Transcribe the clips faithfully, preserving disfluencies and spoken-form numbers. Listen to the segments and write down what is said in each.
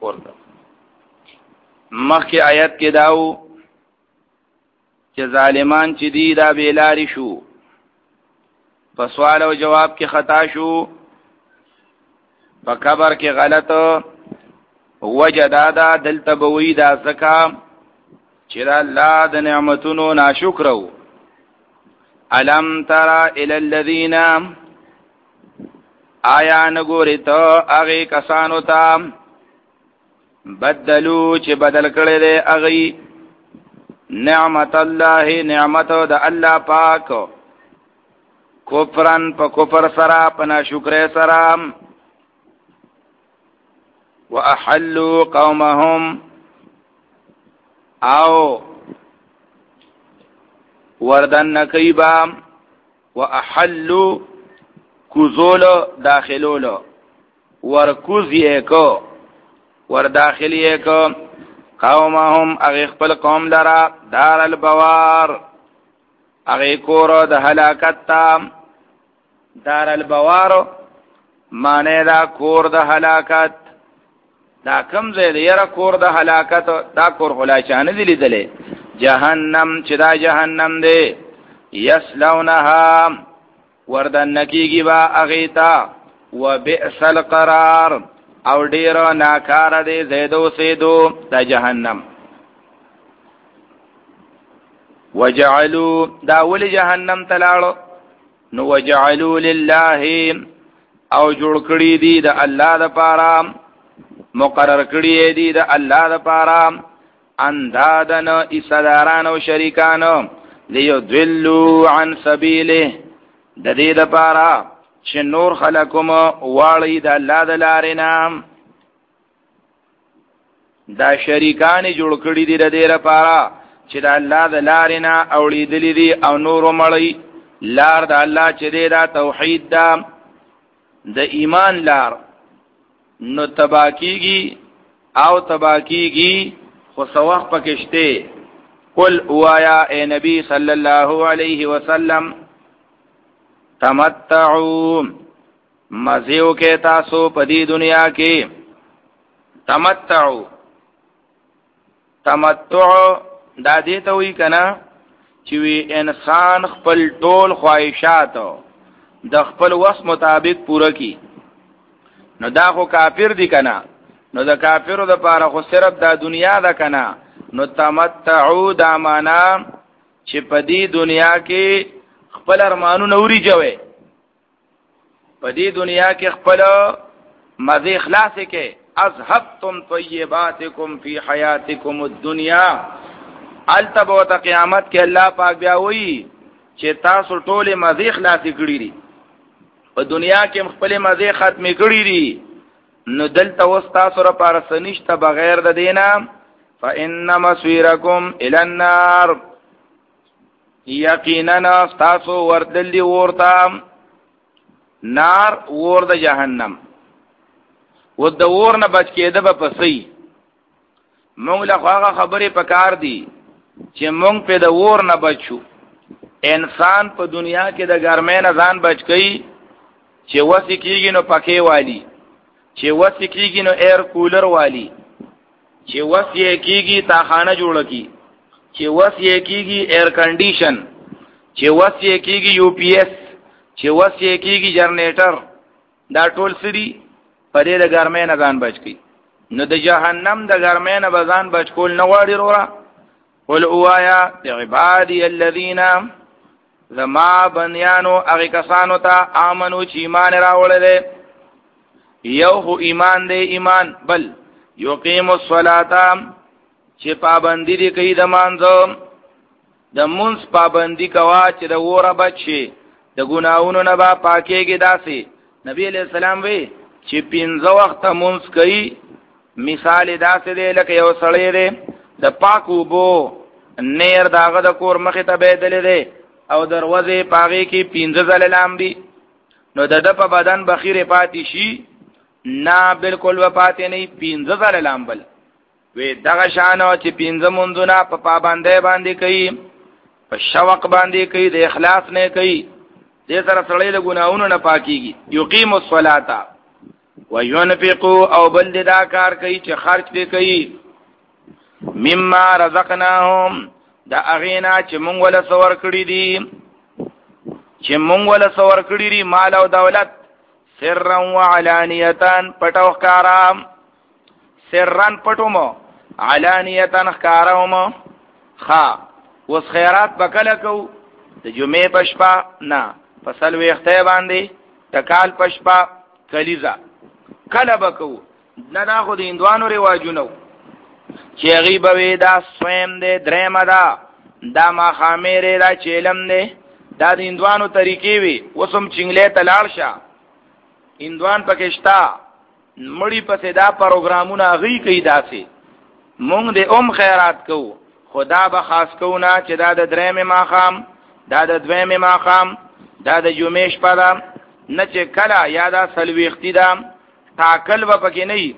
پورته مخکې آیت کې داو چې ظالمان چې دی دا بیلاری شو په سوال او جواب کې خطا شو په کبر کې غلط وجدادا دلته بوي دا زکا چې الله د نعمتونو ناشکر وو الم ترى الى الذين آیا نګوري ته هغه کسانو ته بدلو چې بدل کړي دي هغه نعمت الله نعمت د الله پاک کفرن په کفر سره په ناشکر سره واحلوا قومهم او وردن نکیبا واحلوا کوزول داخلولو ورکوز یکو ور داخلی یکو قومهم اغی خپل قوم لرا دار البوار اغی کورو د هلاکت تا دار البوار معنی دا کور د هلاکت دا کم زید یرا کور د هلاکت دا کور خلاچانه دی لیدلې جهنم چې دا جهنم دی یسلونها وردن نکیگی با اغیتا و بئس القرار او ډیر ناکار دی زیدو سیدو دا جهنم وجعلوا دا ول جهنم تلاړو نو وجعلوا لله او جوړ کړی دی د الله د پاره مقرر کړی دی د الله د پاره اندادن اسداران او شریکان ليضلوا عن سبيله د دې د پاره چې نور خلقم واړی د الله د لارې نام دا شریکان جوړ کړی دي د دې لپاره چې د الله د لارې نه اوړېدلې دي او نور مړی لار د الله چې دی دا توحید دا د ایمان لار نو تباکیږي او تباکیږي خو سوخ پکشته قل اوایا اے نبی صلی الله علیه وسلم تمتعو مزیو کې تاسو په دې دنیا کې تمتعو تمتع دا دې ته وی کنه چې وی انسان خپل ټول خواهشات د خپل وس مطابق پوره کی نو دا خو کافر دی کنه نو دا کافرو د پاره خو صرف دا دنیا دا کنه نو تمتعو دا معنا چې په دې دنیا کې خپل ارمانو نوري جوي په دې دنیا کې خپل مزه اخلاص کې اذهبتم طیباتکم فی حیاتکم الدنیا التبوت قیامت کې الله پاک بیا وایي چې تاسو ټول مزه اخلاص کړی دي په دنیا کې خپل مزه ختم کړی دي نو دلته وستا سره پارسنشت بغیر د دینه فإن مصيركم إلى النار یقینا تاسو وردلی ورتا نار ور د جهنم و د ور نه بچ کېده په پسې مونږ له هغه خبرې پکار دي چې مونږ په د ور نه بچو انسان په دنیا کې د ګرمۍ نه ځان بچ کړي چې وسی کېږي نو پکې والی چې وسی کېږي نو ایر کولر والی چې وسی کېږي تاخانه جوړ کی چې وسی کېږي ایر کنډیشن چې وسی کېږي یو پی ایس چې وسی کېږي جنریټر دا ټول سری پرې د ګرمۍ نه ځان بچ کی نو د جهنم د ګرمۍ نه ځان بچ کول نه غواړي وروړه قل اوایا عبادی الذین زما بنیانو هغه کسانو ته امنو چې ایمان راوړل یو هو ایمان دی ایمان بل یقیم الصلاة چې پابندی دی کوي د مانځو د مونږ پابندی کوا چې د وره بچي د ګناونو نه با پاکيږي داسي نبی علیہ السلام وی چې پنځه وخت مونږ کوي مثال داسې دی لکه یو سړی دی د پاکو بو نیر داغه د کور مخې ته بيدلې دی او دروازه پاغي کې پنځه ځله لامبي نو د د په بدن بخیره پاتې شي نه بالکل و پاتې نه پنځه ځله لامبل وی دغه شانو چې پنځه مونږونه په پابندۍ باندې کوي په شوق باندې کوي د اخلاص نه کوي دې سره سړی له ګناہوں نه پاکيږي یقیم الصلاة وينفقوا او بل دا کار کوي چې خرج دې کوي مما رزقناهم دا اغینا چې مونږ ولا سور کړی دي چې مونږ ولا سور کړی دي مال او دولت سرا وعلانیتان پټو ښکارا سرن پټومو علانیتان ښکاراومو خا وس خیرات بکله کو د جمعې پشپا نه فصل ویخته باندې تکال پشپا کلیزا کله بکو نه دا خو د هندوانو رواجونو چې غیبه وی دا سویم دې درېمه دا دا ما خامیره دا چیلم دې دا د هندوانو طریقې وی وسم چنگلې تلاړ شه هندوان پکشتا مړی پسې دا پروګرامونه غي کوي داسې مونږ دې اوم خیرات کو خدا به خاص کو نه چې دا د درېمه ماخام دا د دویمه ماخام دا د جمعې شپه دا نه چې کله یا دا سلويختی دا تاکل و پکې نه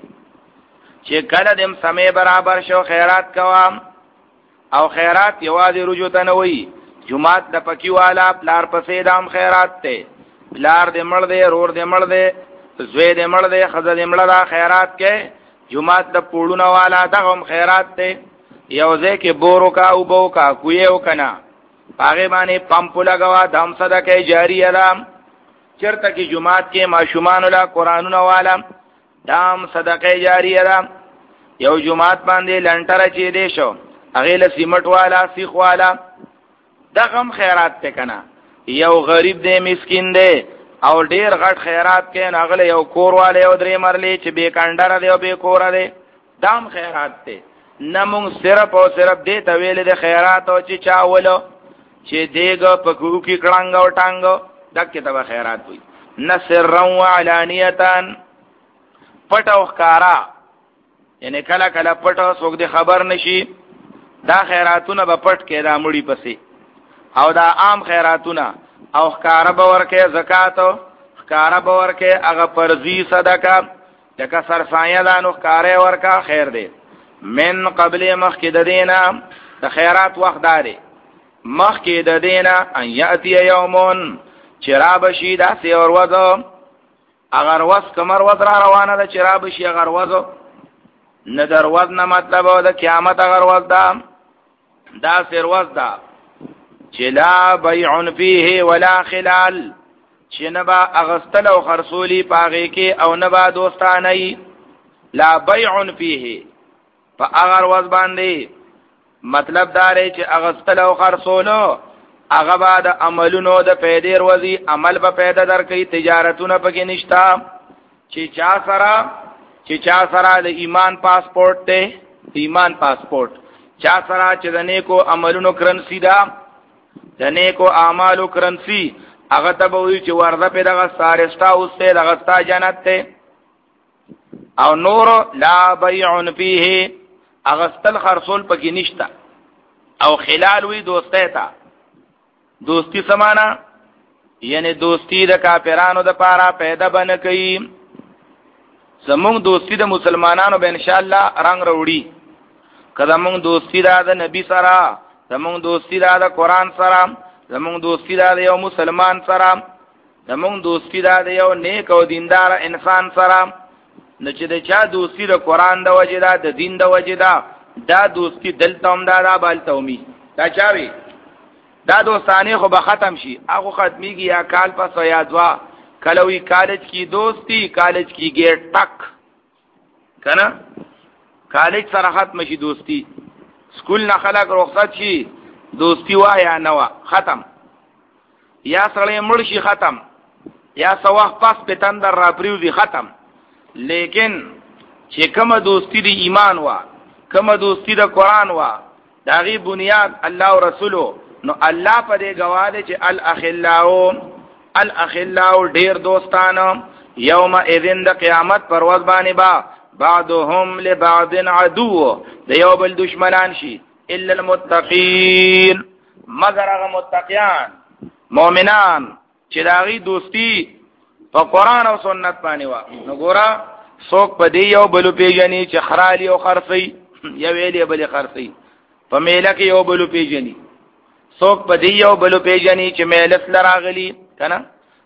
چې کله دم سمې برابر شو خیرات کوام او خیرات یوازې رجو ته نه وي جمعات د پکی والا پلار پسې دام خیرات ته پلار دې مړ دې رور دې مړ دې زوی دې مړ دې خزه دې مړ دا خیرات کې جمعات د پوړونو والا دغه خیرات ته یوځه کې بورو کا او بو کا کویو کنا هغه باندې پمپ لگاوا دم صدقه جاریه ده چرته کې جمعات کې ماشومان لا قرانونه والا دام صدقه جاریه ده یو جمعات باندې لنټره چي دي شو هغه له سیمټ والا سیخ والا دغم خیرات ته کنا یو غریب دی مسکین دی او ډیر غټ خیرات کې ناغله یو کور والے او درې مرلې چې به کندره دی او به کور دی دام خیرات ته نمون صرف او صرف دې ته ویل د خیرات او چې چاولو چې دیګه پکو کې کړنګ او ټانګ دکې ته خیرات وي نصر و علانیتان پټو ښکارا یعنی کله کله پټو څوک دې خبر نشي دا خیراتونه به پټ کې دا مړی پسې او دا عام خیراتونه او ښکارا به ورکه زکات او ښکارا به ورکه هغه فرضی صدقه لکه سرسایه دانو ښکارې ورکا خیر دی من قبل مخکې د دینه د خیرات وخت داري مخکې د دینه ان یاتی یومون چراب شي دا سی اور وځو اگر وس کمر وز را روانه ده چراب شي اگر وځو نه دروازه نه مطلب د قیامت اگر وځ دا دا سر وځ دا چې لا بیع فيه ولا خلال چې نبا اغستل او خرصولی پاغه کې او نبا دوستانه لا بیع فيه په اگر وځ باندې مطلب دار چې اغستل او خرصولو هغه بعد عملونو د پیدې وروزی عمل به پیدا درکې تجارتونه پکې نشتا چې چا سره چې چا سره د ایمان پاسپورت ته ایمان پاسپورت چا سره چې د نیکو عملونو کرنسی دا د نیکو اعمالو کرنسی هغه ته به وي چې ورده په دغه سارستا اوسه دغه ستا جنت ته او نور لا بیع فيه اغستل خرصول پکې نشتا او خلال وی دوسته تا دوستی سمانا یعنی دوستی د کافرانو د پاره پیدا بن کئ زمون دوستی د مسلمانانو به ان شاء الله رنگ وروړي کله مون دوستی د نبی سره زمون دوستی د قرآن سره زمون دوستی د یو مسلمان سره زمون دوستی د یو نیک او دیندار انسان سره نو چې د چا دوستی د قرآن د وجدا د دین د وجدا دا دوستی دلته هم دا بالتومی دا چاوي دا دوستانه خو به ختم شي هغه ختميږي یا کال پس یا دوا کلوې کالج کی دوستی کالج کی ګیټ تک کنه کالج سره ختم شي دوستی سکول نه خلک رخصت شي دوستی وا یا نوا ختم یا سړی مړ شي ختم یا سواه پس پتن در را پریوزی ختم لیکن چې کومه دوستی دی ایمان وا کومه دوستی د قرآن وا داغي بنیاد الله او رسولو نو الله په دې گواهه چې الاخلاو الاخلاو ډیر دوستانو یوم اذن د قیامت پر ورځ باندې با بعضهم لبعض عدو د یو بل دشمنان شي الا المتقین مگر هغه متقیان مؤمنان چې داغي دوستی په قرآن او سنت باندې وا نو ګورا څوک په دې یو بل پیژني چې خرالی او خرفي یو ویلې بل خرفي په میله کې یو بل پیژني څوک په دې یو بل پیژني چې میلس لراغلی کنه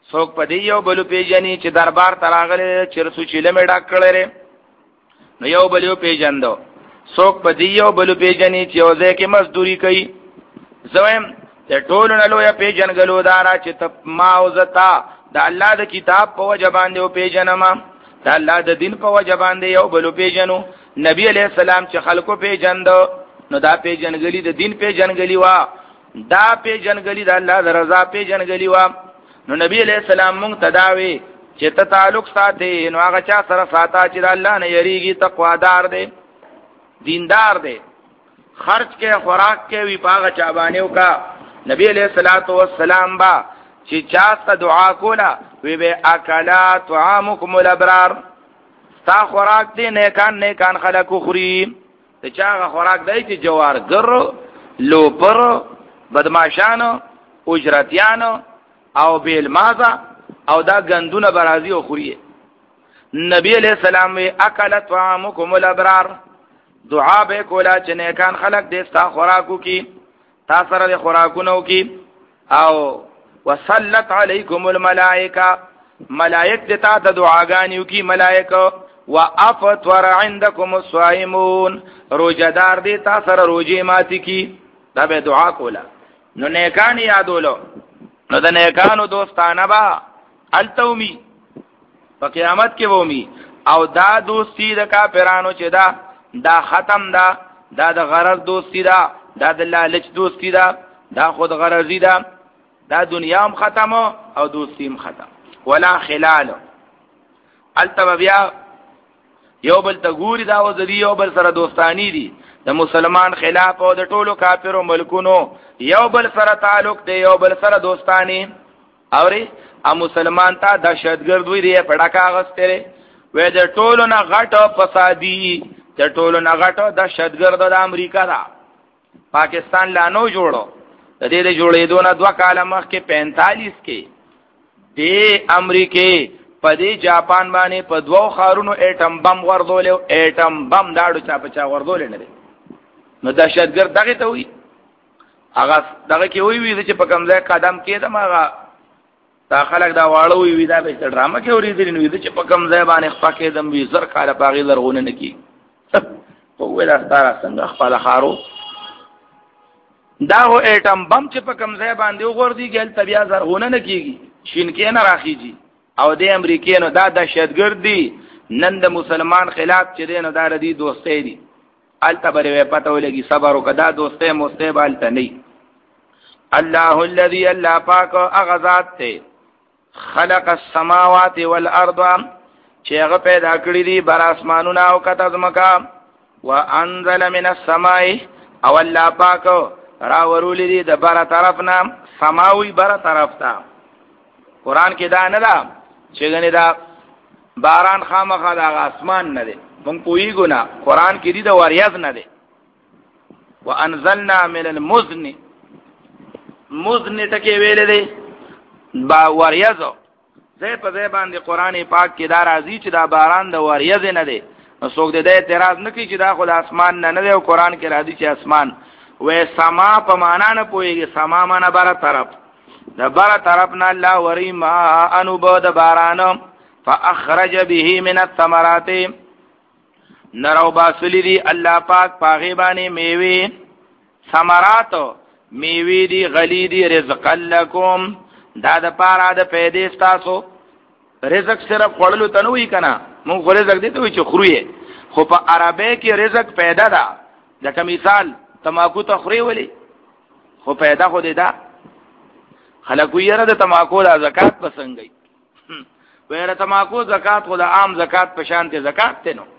څوک په دې یو بل پیژني چې دربار تراغله چرسو چيله مې ډاک کړره نو یو بل یو پیژندو څوک په دې یو بل پیژني چې یو ځای کې مزدوري کوي زویم ته ټولو نه لوی پیژنګلو دارا چې ته ما او زتا د الله د کتاب په وجه باندې او پیژنما د الله د دین په وجه باندې یو بل پیژنو نبی علیہ السلام چې خلکو پیژندو نو دا پیژنګلی د دین پیژنګلی وا دا پیژنګلی د الله د رضا پیژنګلی وا نو نبی علیہ السلام مونږ تداوی چې ته تعلق ساتي نو هغه چا سره ساته چې د الله نه یریږي تقوا دار دی دیندار دی خرج کې خوراک کې وی پاغه چا باندې کا نبی علیہ الصلوۃ والسلام با چې چا دعا کولا وی به اکلا طعامکم الابرار تا خوراک دې نیکان نیکان خلکو خوري ته چا خوراک دی چې جوار ګر لوپر بدمعشانو اجرتیانو او بیل مازا او دا گندونه برازي او خوري نبی علیہ السلام وی اکل طعامکم الابرار دعا به کولا چې نیکان خلق دې ستا خوراکو کی تا سره خوراکونو کی او وصلت علیکم الملائکه ملائک دې تا د دعاګانیو کی ملائکه وافطر عندکم الصائمون روزدار دې تا سره روزي ماتي کی دا به دعا کولا نو نیکان یادولو نو د نیکانو دوستانه با التومی په قیامت کې وومی او دا دوستی د کافرانو چې دا دا ختم دا دا د غرض دوستی دا دا د لالچ دوستی دا دا خود غرضی دا دا دنیا هم ختم او دوستی هم ختم ولا خلال التب بیا یو بل ته ګوري دا او زدي یو بل سره دوستانی دي د مسلمان خلاف او د ټولو کافرو ملکونو یو بل سره تعلق دی یو بل سره دوستانی اوري ا مسلمان ته دهشتګرد وی دی پړکا غستره وې د ټولو نه غټ فسادي د ټولو نه غټ دهشتګرد د امریکا دا پاکستان لا نو جوړو د دې د جوړېدو نه دوه کاله مخکې پینتالیس کې د امریکای په دې جاپان باندې په دوو خارونو اټم بم ورزول اټم بم داړو چا په چا ورزول نه نو دهشتګرد دغه ته وی هغه دغه کې وی وی چې په کوم ځای قدم کېدم هغه تا خلک دا واړو وی دا به ډرامه کې ورېدل نو چې په کوم ځای باندې خپل کېدم وی زر کاله پاغي لرغونه نه کی په ویلا ستاره څنګه خپل خارو دا هو اټم بم چې په کوم ځای باندې وګورځي ګل طبيعه زرغونه نه کیږي شینکې نه راخیږي او د امریکایانو دا دهشتګرد دي نن د مسلمان خلاف چې دین دا ردی دوستي دي الته بره پته ولګي صبر وکدا دوستي مستقبل ته نه الله الذي الله پاک اغذات ته خلق السماوات والارض چې هغه پیدا کړی دي بر اسمانونه او کته زمکا وانزل من السماء او الله پاک را ورولې دي د بر طرفنا سماوي بر طرف ته قران کې دا نه ده چې غني دا باران خامخا د اسمان نه دي مونږ پوېګو نه قران کې دي د وریاض نه دي وانزلنا من المزن مزن ټکي ویلې دي با وریاض زه په ځای باندې قران پاک کې دا راځي چې دا باران د وریاض نه دي نو څوک دې اعتراض نه کوي چې دا خو د اسمان نه نه دی او قران کې راځي چې اسمان وې سما په معنا نه پوېږي سما معنا بار طرف د بار طرف نه الله وری ما انوبد باران فاخرج به من الثمرات نرو باسلی دی الله پاک پاغي باندې میوه ثمرات میوه دی غلی دی رزق لکم دا د پاره د پیدې تاسو رزق صرف خړلو تنوي کنا مونږ رزق دي ته چې خوري خو په عربی کې رزق پیدا ده لکه مثال تماکو تخري ولي خو پیدا خو دې دا خلکو یې را د تماکو د زکات پسنګي ویره تماکو زکات خو د عام زکات په شان ته زکات ته نو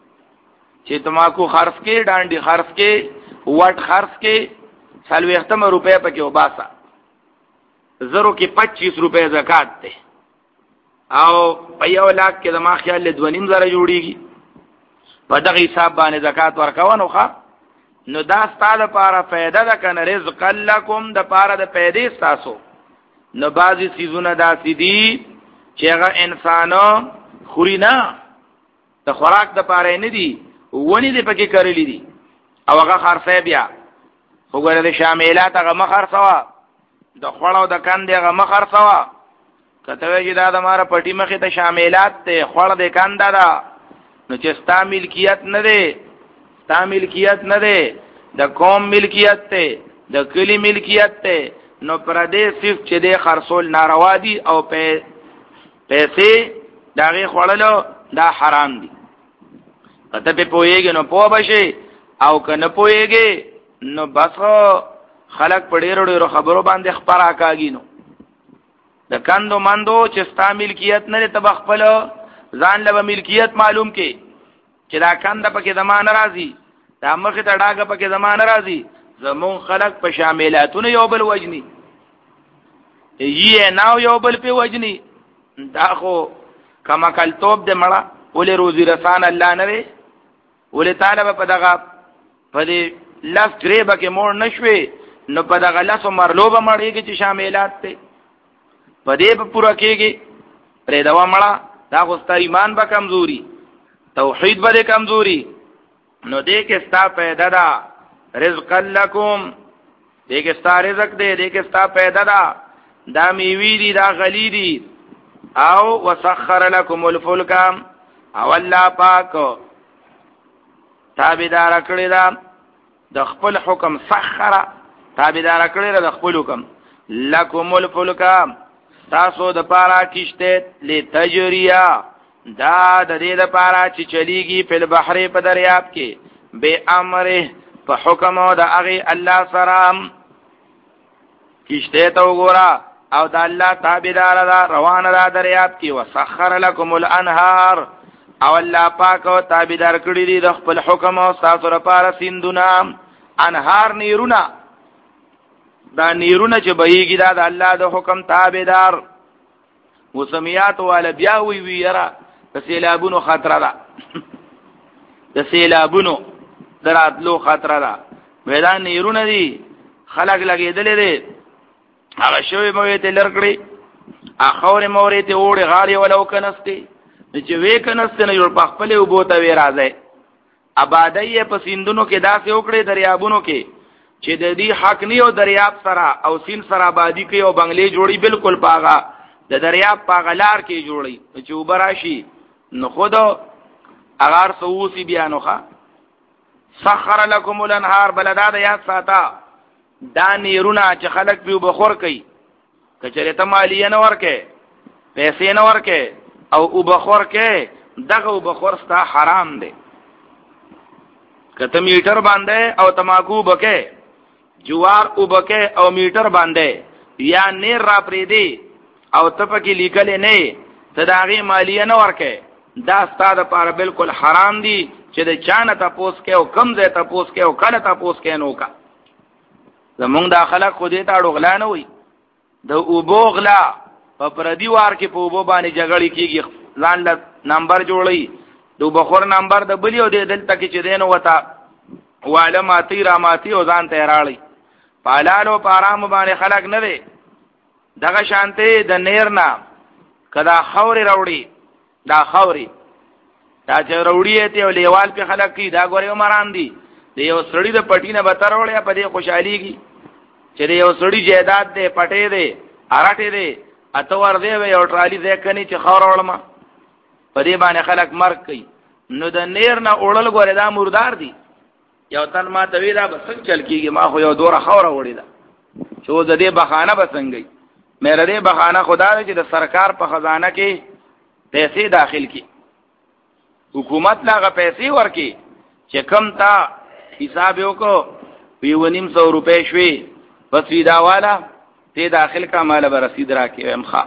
چې تماکو خرف کې ډانډي خرف کې وټ خرف کې سلويختم روپے پکې وباسا زرو کې پچیس روپے زکات ته او په یو لاک کې د ما خیال له دوه نیم زره جوړیږي په دغه حساب باندې زکات ورکوونو ښا نو دا ستاده لپاره فائدہ ده کنه رزق لکم د لپاره د پیدې تاسو نو بعضی سيزونه داسې دي چې هغه انسانو خوري نه د خوراک د لپاره نه دي ونی دې پکې کړلې دي او هغه خرڅه بیا وګوره د شاملات هغه مخرڅوا د خړو د کندې هغه مخرڅوا کته چې دا د ماره پټی مخې ته شاملات ته خړ د کاندا دا نو چې ستا ملکیت نه دی ستا ملکیت نه دی د قوم ملکیت ته د کلی ملکیت ته نو پر دې صرف چې د خرصول ناروا دي او په پیسې داغه خړلو دا حرام دي کته په پويږي نو پوه بشي او کنه پويږي نو بس خلق په ډیرو ډیرو خبرو باندې خبره کاږي نو د کندو مندو چې ستا ملکیت نه ته بخپل ځان له ملکیت معلوم کې چې دا کند پکې زمانه راځي دا مخه ته ډاګه پکې زمانه راځي زمون خلق په شاملاتونه یو بل وجني یې ناو یو بل په وجني دا خو کما کل توپ دې مړه ولې روزي رسان الله نه وي ولې طالب په دغه په دې لاس گریبه کې مور نشوي نو په دغه لاس مرلوبه مړېږي چې شاملات ته په دې په پورا کېږي پرې دوا مړه دا خو ستاسو ایمان به کمزوري توحید به کمزوري نو دې کې ستا پیدا ده رزق لکم دې کې ستا رزق دې دې کې ستا پیدا ده دا میوي دي دا غلی دي او وسخر لكم الفلك او الله پاک تابعدار کړی دا د خپل حکم سخر تابعدار کړی دا د خپل حکم لكم الفلك تاسو د پارا کیشته لتجریا دا د دې د پارا چې چلیږي په بحر په دریاب کې به امره په حکم او د هغه الله سره کیشته ته وګورا او د الله تابعدار دا روان دا دریاب کې وسخر لكم الانهار او الله پاک او تابعدار کړی دي د خپل حکم او تاسو لپاره سیندونه انهار نیرونه دا نیرونه چې بهيږي دا د الله د حکم تابعدار موسمیات ولا بیا وی وی را د سیلابونو خطر ده د سیلابونو دراتلو خطر ده میدان نیرونه دي خلق لګیدل دي هغه شوی موږ ته لرکړي اخور مورې ته وړي غاړي ولو کنستي چې وې کنست نه جوړ پخپلې وبوته وی راځي آبادی په سیندونو کې داسې وکړي دریابونو کې چې د دې حق نه او دریاب سره او سیند سره آبادی کوي او بنگلې جوړي بالکل پاغا د دریاب پاغلار کې جوړي چې وبراشي نو خود اگر سووسی بیانوخه سخر لكم الانهار بلدا د یاد ساته دا نیرونه چې خلق به بخور کوي کچره ته مالیه نه ورکه پیسې نه ورکه او وبخور کې دغه وبخور ستا حرام دی کته میټر باندې او تماکو بکه جوار وبکه او میټر باندې یا نیر را پری دی او تپکی لیکل نه تداغي مالیه نه ورکه دا ستا د پاره بالکل حرام دی چې د چانه تاسو کې او کم ځای تاسو کې او کله تاسو کې نو کا زمونږ د خلک خو دې ته ډغلا نه وي د اوبوغلا په پردي وار کې په اوبو باندې جګړې کیږي ځان له نمبر جوړي د بخور نمبر د بلی او د دلته کې چې دین وتا وعلماتی راماتی او ځان ته راړي پالالو پارام باندې خلک نه دي دغه شانته د نیرنا کدا خوري راوړي دا خوري دا چې راوړي ته لیوال په خلک کې دا ګوري عمران دي د یو سړی د پټینه به تر وړیا په دې خوشحاليږي چې د یو سړی جیداد دې پټې دې اراټې دې اتور دې یو ټرالی دې کني چې خور وړم په دې باندې خلک مرګ کوي نو د نیر نه اورل ګوره دا مردار دي یو تن ما ته وی دا بسنګ چل کیږي ما خو یو دوره خوره وړي دا چې د دې بخانه بسنګي مېره دې بخانه خدا دې چې د سرکار په خزانه کې پیسې داخل کی حکومت لاغه پیسې ورکی چې کم تا حساب یو کو پیونیم سو روپے شوي بس ویدا والا ته داخل کا مال به رسید راکې امخا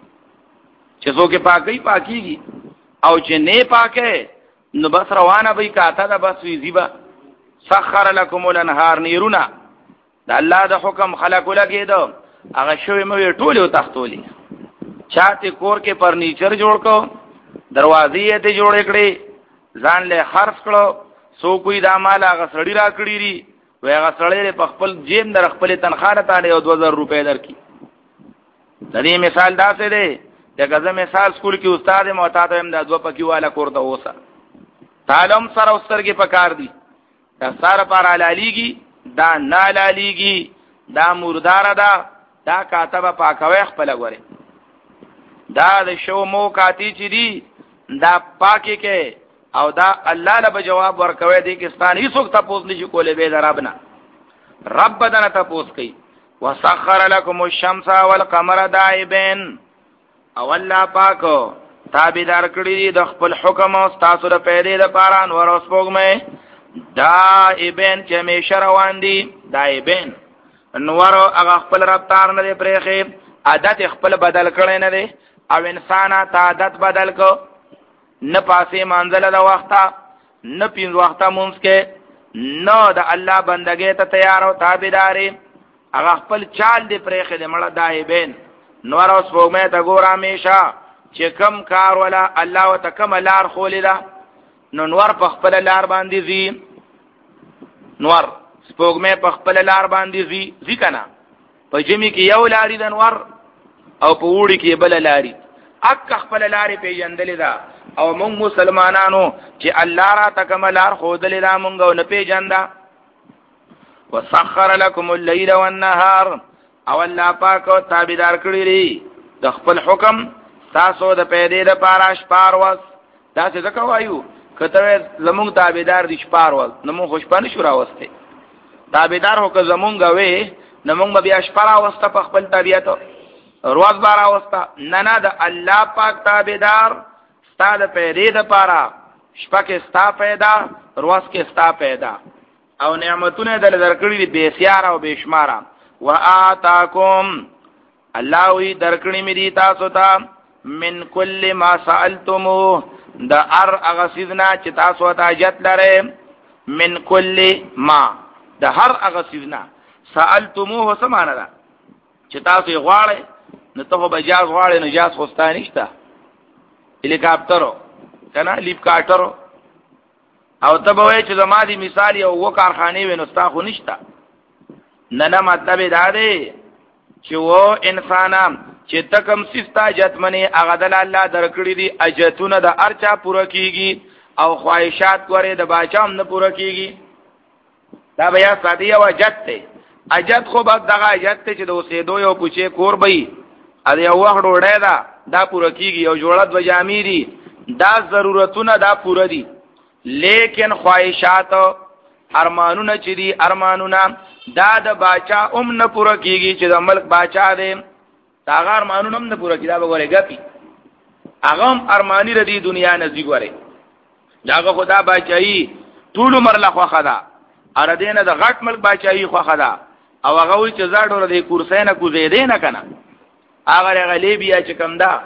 چې څوک پاکي پاکيږي او چې نه پاکه نو بس روانه به کاته دا بس وی زیبا سخر لكم الانهار نیرونا دا الله د حکم خلق لګیدو هغه شوی مې ټوله او تختولي چاته کور کې فرنیچر جوړ کو دروازې ته جوړ کړې ځان له خرڅ کړو سو کوئی دا مال هغه سړی را کړی ری وای هغه سړی په خپل جیب در خپل تنخواه ته یو دو هزار روپے درکې د دې مثال دا څه دی دغه ځم مثال سکول کې استاد معتاد هم د دوه پکې والا کوړه اوسه تعلم سره اوستر کې پکار دی دا سره پر علالیږي دا نه علالیږي دا مردار ده دا کاتبه پاکوي خپل غوري دا د شو موقاتی چې دی دا پاکي کې او دا الله له جواب ورکوي دي کې ستان هیڅوک تاسو نشي کولای به درابنا رب بدن تاسو کوي وسخر لكم الشمس والقمر دائبين او الله پاکو تابعدار کړی د خپل حکم او تاسو د پیدا لپاره انور اوس پوغمه دائبين چې همیشه روان دي دائبين انور هغه خپل رفتار نه پرېخي عادت خپل بدل کړي نه دي او انسان ته عادت بدل کو نه پاسې منزل د وخته نه پین وخته مونږ کې نه د الله بندګۍ ته تیار او تابعداري هغه خپل چال دی پرېخې دی مړه دایبین نور اوس وګمه ته ګور همیشه چې کم کار ولا الله وتکم لار خولیدا نو نور په خپل لار باندې زی نور سپوږمه په خپل لار باندې زی زی کنه په جمی کې یو لاري د نور او په وړي کې بل لاري اک خپل لارې پیژندلې دا او موږ مسلمانانو چې الله را تکملار خودلې دا موږ نه پیژندا وسخر لكم الليل والنهار او الله پاک او تابعدار کړی دی د خپل حکم تاسو د پیدې د پاراش پارواز دا څه ځکه وایو کته زموږ تابعدار دي شپارواز نو موږ خوشپانه شو راوسته تابعدار هو که زموږ غوي نو موږ بیا شپارا واسطه په خپل طبيعت روز بار اوستا نه نه د الله پاک تابعدار ستاد پیدا د پارا شپه کې ستا پیدا روز کې ستا پیدا او نعمتونه دل درکړي دي بسیار او بشمار واتاکم الله وی درکړي مې دي تاسو ته من کل ما سالتمو د ار اغسیدنا چې تاسو ته حاجت لره من کل ما د هر اغسیدنا سالتمو سمانه ده چې تاسو یې غواړئ نو ته به جاز غواړې نو جاز خوستا نشته هلیکاپټرو کنه هلیکاپټرو او ته به وایې چې زما دی مثال یو و کارخانې وي نو ستا خو نشته نه نه مطلب دا دی چې و انسانان چې تکم سستا جتمنې هغه د الله درکړي دي اجتونه د ارچا پوره کیږي او خواهشات کوي د باچام نه پوره کیږي دا بیا سادي او اجت ته اجت خو به دغه اجت ته چې د اوسېدو یو پوچې کور بې ا یو وخت وړه دا دا پوره کیږي او جوړت و جامې دي دا ضرورتونه دا پوره دي لیکن خواهشات ارمانونه چې دي ارمانونه دا د باچا ام نه پوره کیږي چې د ملک باچا دی دا غار ارمانونه هم نه پوره کیږي دا به ګورې ګپي هغه هم ارمانی ردی دنیا نه زی ګورې داغه خدا باچایي ټول عمر له خوخه ده ار دینه د غټ ملک باچایي خوخه ده او هغه وی چې زړه د کورسۍ نه کوزیدې نه کنه هغه غلیبیا چې کوم ده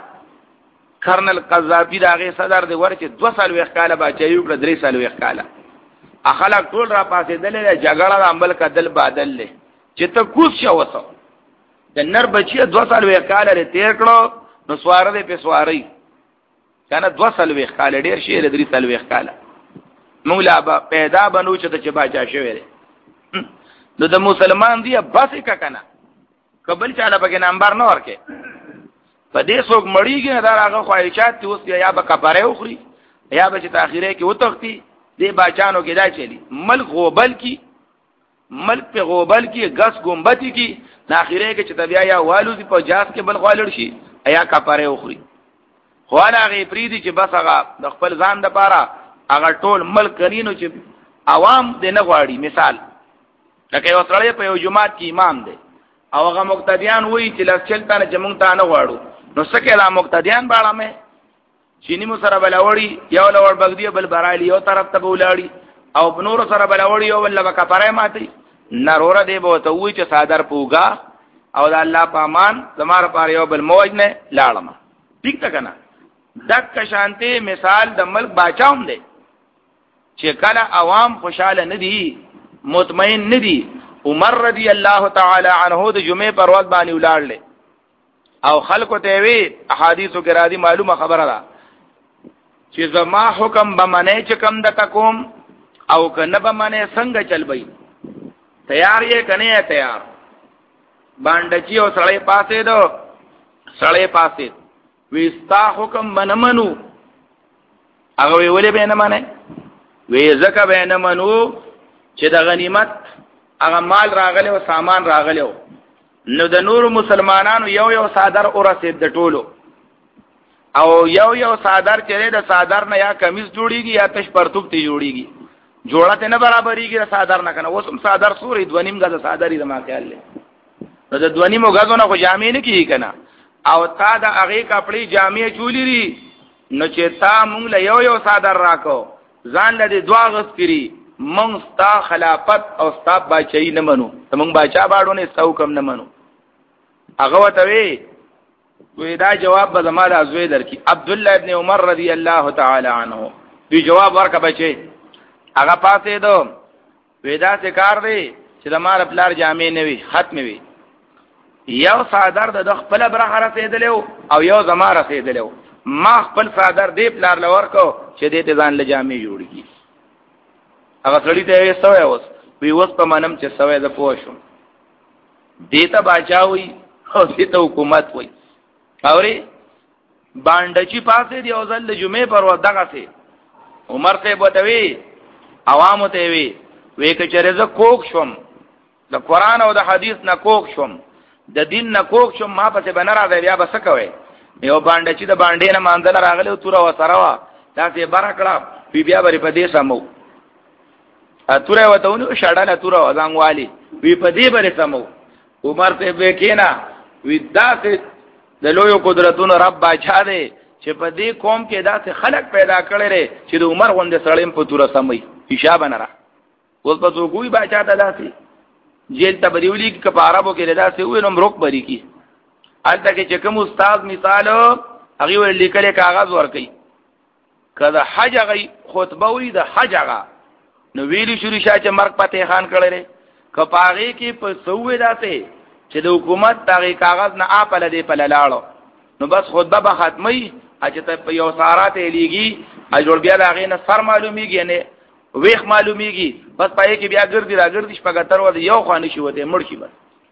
کرنل قذافی دا هغه صدر دی ورته دو سال وخت کاله باچایي کړ درې سال وخت کاله اخلاق ټول را پاسې دلې جګړه د عمل کدل بادل له چې ته کوس شو وسو د نر بچي دو سال وخت کاله لري تیر کړو نو سوار دې په سواری کنه دو سال وخت کاله ډیر شي درې سال وخت کاله مولا با پیدا بنو چې ته باچا شوی دی نو د مسلمان دی بس کا کنه قبل چاله پکې نمبر نه ورکه په دې څوک مړیږي نه دا هغه خواهشات اوس یا به کفاره وخوري یا به چې تاخیره کې وتختی دې باچانو کې دا چلی ملک غوبل کی ملک په غوبل کې غس ګمبتی کی تاخیره کې چې تبیا یا والو دی په جاس کې بل غوالړ شي یا کفاره وخوري خو هغه پریدي چې بس هغه د خپل ځان د پاره هغه ټول ملک کرینو چې عوام دې نه غواړي مثال لکه یو سړی په یو جماعت کې امام دی او هغه مقتدیان وایي چې لچلته نه جمونږ ته نه غواړو نو سکه لا مقتدیان باړه مې چینی مو سره بلاوړي یو لور بغدی بل برالی یو طرف ته بولاړي او بنور سره بلاوړي یو بل لبا کفاره ماتي نرور دی بو ته وایي چې صادر پوغا او د الله پامان زماره پر یو بل موج نه لاړم ٹھیک تا کنه دک شانته مثال د ملک باچاوم دی چې کله عوام خوشاله ندي مطمئن ندي عمر رضی الله تعالی عنہ د جمعه پر ورځ باندې ولاړل او خلکو ته وی احادیثو کې راځي معلومه خبره ده چې زما حکم به منې چې کم د تکوم او کنه به منې څنګه چلبې تیار یې کنه تیار باندې چې او سړی پاسې دو سړی پاسې وستا حکم من منو هغه ویلې به نه منې وی زکه به نه منو چې د غنیمت هغه مال راغله او سامان راغله نو د نور مسلمانانو یو یو صادر اورسید د ټولو او یو یو صادر چره د صادر نه یا کمیز جوړیږي یا تش پرتوب ته جوړیږي جوړه ته نه برابرېږي د صادر نه کنه اوس هم صادر سوري دونیم غزه صادرې د ما خیال له نو د دونیمو غزونه خو جامې نه کیږي کنه او تا د هغه کپړې جامې چولې نو چې تا مونږ له یو یو صادر راکو ځان له دوا غس کړی مونږ ستا خلافت او ستا بچی نه منو ته مونږ بچا باړو نه ستو کم نه منو هغه وته وی وی دا جواب به زما د ازوی درکې عبد الله ابن عمر رضی الله تعالی عنہ وی جواب ورکړه بچي هغه پاسې دو ودا څه کار دی چې د مال پلار جامې نه وي ختم وي یو صادر د خپل برخه رسیدلو او یو زما رسیدلو ما خپل صادر دی پلار لور کو چې دې ته ځان لجامې جوړ کی هغه سړی ته یې سوې اوس وی اوس په منم چې سوې د پوښم دې ته باچاوي او دې ته حکومت وي اوري باندې چې پاسې دی او ځل جمعې پر ودغه سي عمر ته بوتوي عوام ته وی وی که چېرې زه کوک شوم د قران او د حدیث نه کوک شوم د دین نه کوک شوم ما پسې بنر راځي بیا بس کوي یو باندې چې د باندې نه مانځل راغلی تور و سره وا تاسو برکړه بیا بیا بری په دې سمو اتوره وتهونو شړاله تور و ځانوالي وی په دې بری سمو عمر ته وکینا وی داسې د لوی قدرتونو رب باچا دی چې په دې قوم کې داسې خلق پیدا کړي لري چې د عمر غوندې سړیم په تور سمي حساب نه را اوس په څوګوي باچا ته داسې جیل ته بدیولي کې کفارابو کې داسې وې نو مروک بری کی الته کې چې کوم استاد مثال هغه ول لیکل کاغذ ورکي کله حج غي خطبه وي د حج غا نو ویلی شروع شاه چې مرګ پته خان کړي کپاغي کې په سوې داسې چې د حکومت دغه کاغذ نه اپل دی په لاړو نو بس خطبه به ختمي چې ته په یو سارات لګي اجور بیا دغه نه سر معلومیږي نه ویخ معلومیږي بس پای کې بیا ګرځي راګرځي شپږتر و یو خوانه شي وته مړ شي بس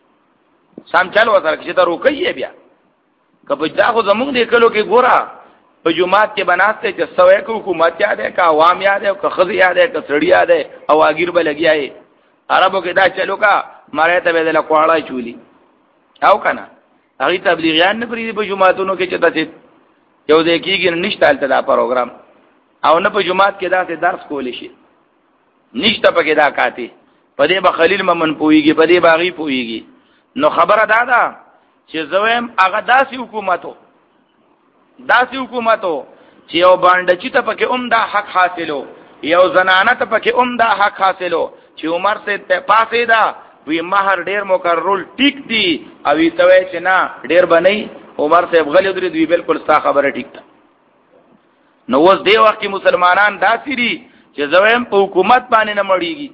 سم چل وته چې ته روکي بیا کله دا خو زمونږ د کلو کې ګورا په جمعات کې بناسته چې سوې کو حکومت یاد ہے کا عوام یاد ہے کا خزي یاد ہے کا سړی یاد ہے او اگیر به لګیاي عربو کې دا چلو کا ماره ته بدل کوړای چولی او کنه هغه تبلیغیان نه پری په جمعاتونو کې چې تاسو یو ځای کېږي نشته الته دا پروګرام او نه په جمعات کې دا درس کول شي نشته پکې دا کاته په دې به خلیل ممن پويږي په دې باغی پويږي نو خبره دا ده چې زویم هغه داسې حکومتو داسې حکومتو چې یو باندې چې ته پکې اوم دا حق حاصلو یو زنانه ته پکې اوم دا حق حاصلو چې عمر سے ته پاسې دا وی مہر ډیر مقرر ټیک دی او ای ته چې نه ډیر بنئ عمر سے غلی درې دی بالکل ستا خبره ټیک ده نو اوس دی وخت مسلمانان داسې دي چې زویم په حکومت باندې نه مړیږي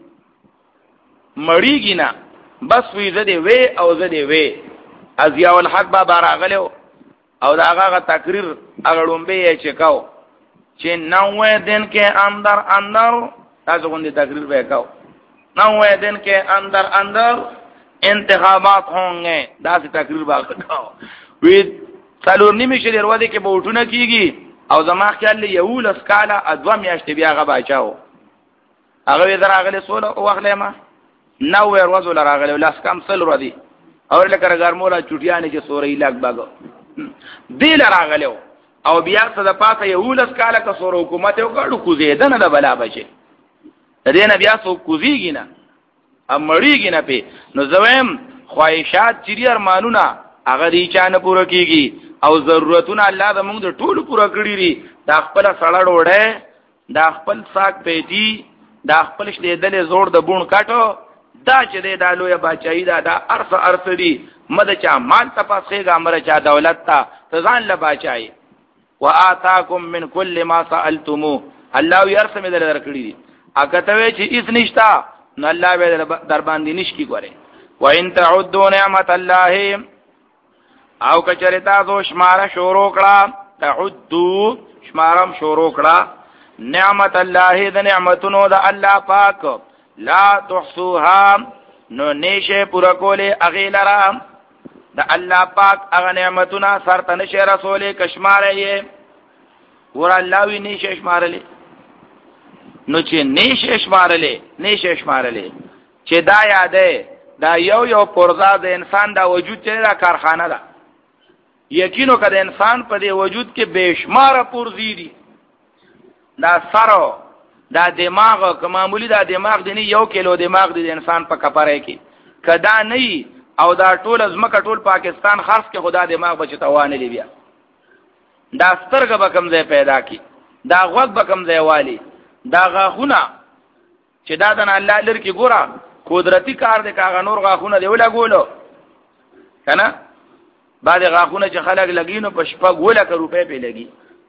مړیږي نه بس وی زده وی او زده وی ازیاء الحق بابا راغلو او دا هغه تقریر هغه لومبه چې کاو چې نوې دن کې اندر اندر تاسو غوندي تقریر وکاو نوې دن کې اندر اندر انتخابات هونګه دا څه تقریر وکاو وی څلور نیمه شلیر ودی کې بوټونه کیږي او زما خیال یو لسکاله ادوم میاشتې بیا غا بچاو هغه وی دراغله سوله او اخله ما نو ور وځو لراغله لاس کم سل ردی او لکه ګرمولا چټیانه چې سورې لاګ باغو دی لراغله او بیا څه د پاسه یو لسکاله که سور حکومت یو ګړو کوزیدنه د بلا بچي دینه بیا سو کوزیږي نه امړیږي نه په نو زویم خواهشات چیرې ارمانونه هغه دې چانه پوره کیږي او ضرورتونه الله د موږ د ټولو پوره کړی دي دا خپل سړړ وړه دا خپل ساک پیټي دا خپل شلیدل زور د بون کاټو دا چې د دالوې بچای دا دا ارث ارث دي مد چا مال تپاسېګه امر چا دولت تا ځان ل بچای واتاکم من کل ما سالتمو الله يرسم در درکړي دي اګه ته چې اس نشتا نو الله به در باندې نشکی ګوره وان تعدوا نعمت الله او کچره تاسو شماره شروع کړه تعدوا شمارم شروع کړه نعمت الله د نعمتونو د الله پاک لا تحصوها نو نشه پورا کوله اغیلرا د الله پاک هغه نعمتونه سرته نشه رسوله کشماره یې ور الله وی نشه شمارله نو چې نشه شمارله نشه شمارله چې دا یاده دا یو یو پرزا د انسان دا وجود چې دا کارخانه ده یقینو کده انسان په دې وجود کې بشمار پرزی دي دا سره دا دماغ که معمولی دا دماغ دی نه یو کیلو دماغ دی انسان په کپره کې کدا نه او دا ټول ازمکه ټول پاکستان خاص کې خدا دماغ بچ توانه لی بیا دا سترګه به کم ځای پیدا کی دا غوږ به کم ځای والی دا غاخونه چې دا د الله لر کې ګوره قدرتی کار دی کاغه نور غاخونه دی ولا ګولو کنه بعد غاخونه چې خلک لګینو په شپږ ولکه روپے په لګي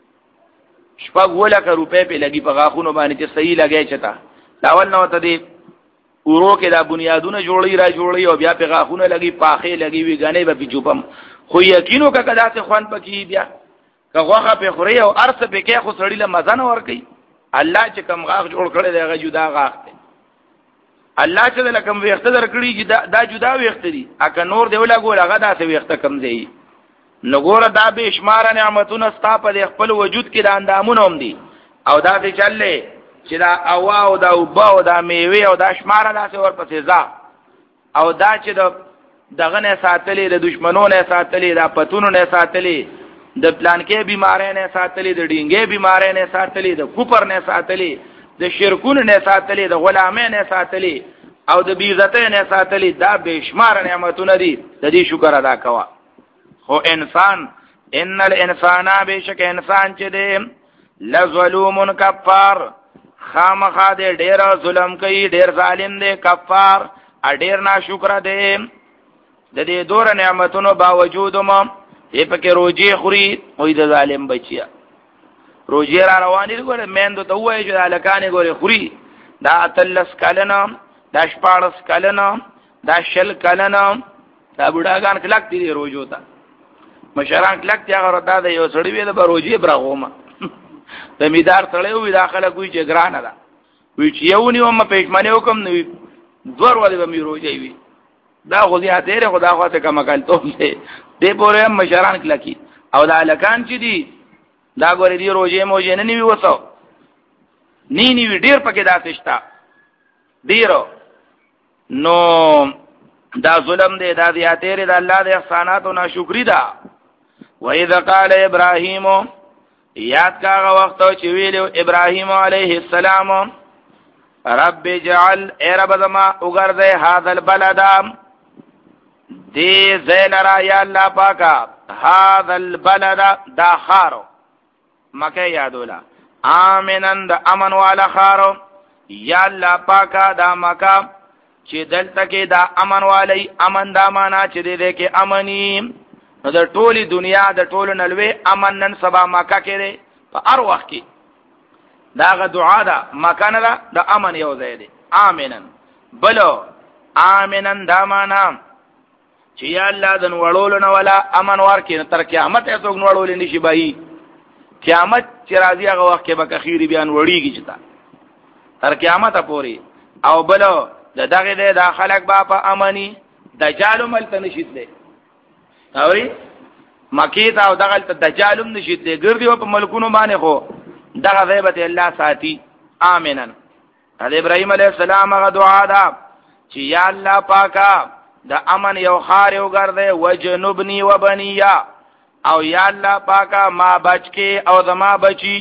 شپږ ولکه روپے په لګي په غاخونو باندې چې صحیح لګی چتا داول نو ته دی ورو کې دا بنیادونه جوړی را جوړی او بیا په غاخونه لګي پاخه لګي وی غنې به چوپم خو یقینو کا کدا څه خوان پکې بیا که غوخه په خوري او ارث په کې خو سړی له مزه نه ور کوي الله چې کم غاخ جوړ کړي دا غ جدا غاخ دی الله چې لکم ویخته در کړي دا جدا ویخته دي اګه نور دی ولا ګور هغه داسې ویخته کم دی نګور دا به شمار نعمتونه ستا په خپل وجود کې د اندامونه هم دي او دا چې چلې چې دا اوا او دا وبا او دا میوه او دا شمار داسې ورپسې ځا او دا چې د دغه نه ساتلې د دشمنونو نه ساتلې د پتونو نه ساتلې د پلان کې بیمارۍ نه ساتلې د ډینګې بیمارۍ نه ساتلې د کوپر نه ساتلې د شرکونو نه ساتلې د غلامۍ نه ساتلې او د بیزتۍ نه ساتلې دا به شمار نعمتونه دي د دې شکر ادا کوا خو انسان ان الانسان بشک انسان چې دی لظلوم کفار خامخا دې ډېر ظلم کوي ډېر ظالم دی کفار ا ډېر ناشکر دی د دې دور نعمتونو باوجود ما یې پکې روجي خوري وې د ظالم بچیا روجي را روانې ګوره مېندو ته وایي چې الکانې ګوره خوري دا اتلس کلنه دا شپاړس کلنه دا شل کلنه دا بډاګان کلک دي روجو ته مشران کلک تی هغه دا د یو سړی وی د روجي برغومه د میدار سړی وی داخله کوي چې ګرانه ده وی چې یو نیو ما پېښمنه وکم نو دور ولې به می روجي وی دا خو دې هتره خدا خواته کما کال ته دې پورې مشران کلکی او دا الکان چې دي دا ګورې دی روزه موجه نه نیوي وسو نی نیوي ډیر پکې داسشتا ډیرو نو دا ظلم دی دا زیاتې د الله د احسانات او ناشکری ده و اذا قال ابراهيم یاد کاغه وخت چې ویلو ابراهيم عليه السلام رب اجعل اے رب زما وګرځه هاذ البلد دی زیلرا یا الله پاکا هاذ البلد دا خارو مکه یادولا آمنن دا امن والا خارو یا الله پاکا دا مکه چې دلته کې دا امن والی امن دا معنا چې دې کې امنی نو د ټولي دنیا د ټولو نلوي امن نن سبا مکه کې په هر وخت کې دا غ دعا ده مکه نه د امن یو ځای دی امنن بلو امنن دا معنا چې یا الله د نوړولو نه ولا امن ورکې تر قیامت ته څوک نوړول نشي بای قیامت چې راځي هغه وخت کې به خیر بیان وړيږي چې تا تر قیامت پورې او بلو د دغه د خلق با په امني دجال ملت نشید دی اوري مکی ته او دغه دجالم نشید دی ګرځي په ملکونو باندې خو دغه غیبت الله ساتي امنن د ابراهيم عليه السلام هغه دعا ده چې یا الله پاکا د امن یو خار یو ګرځي وجنبني وبنيا او یا الله پاکا ما بچکی او زما بچی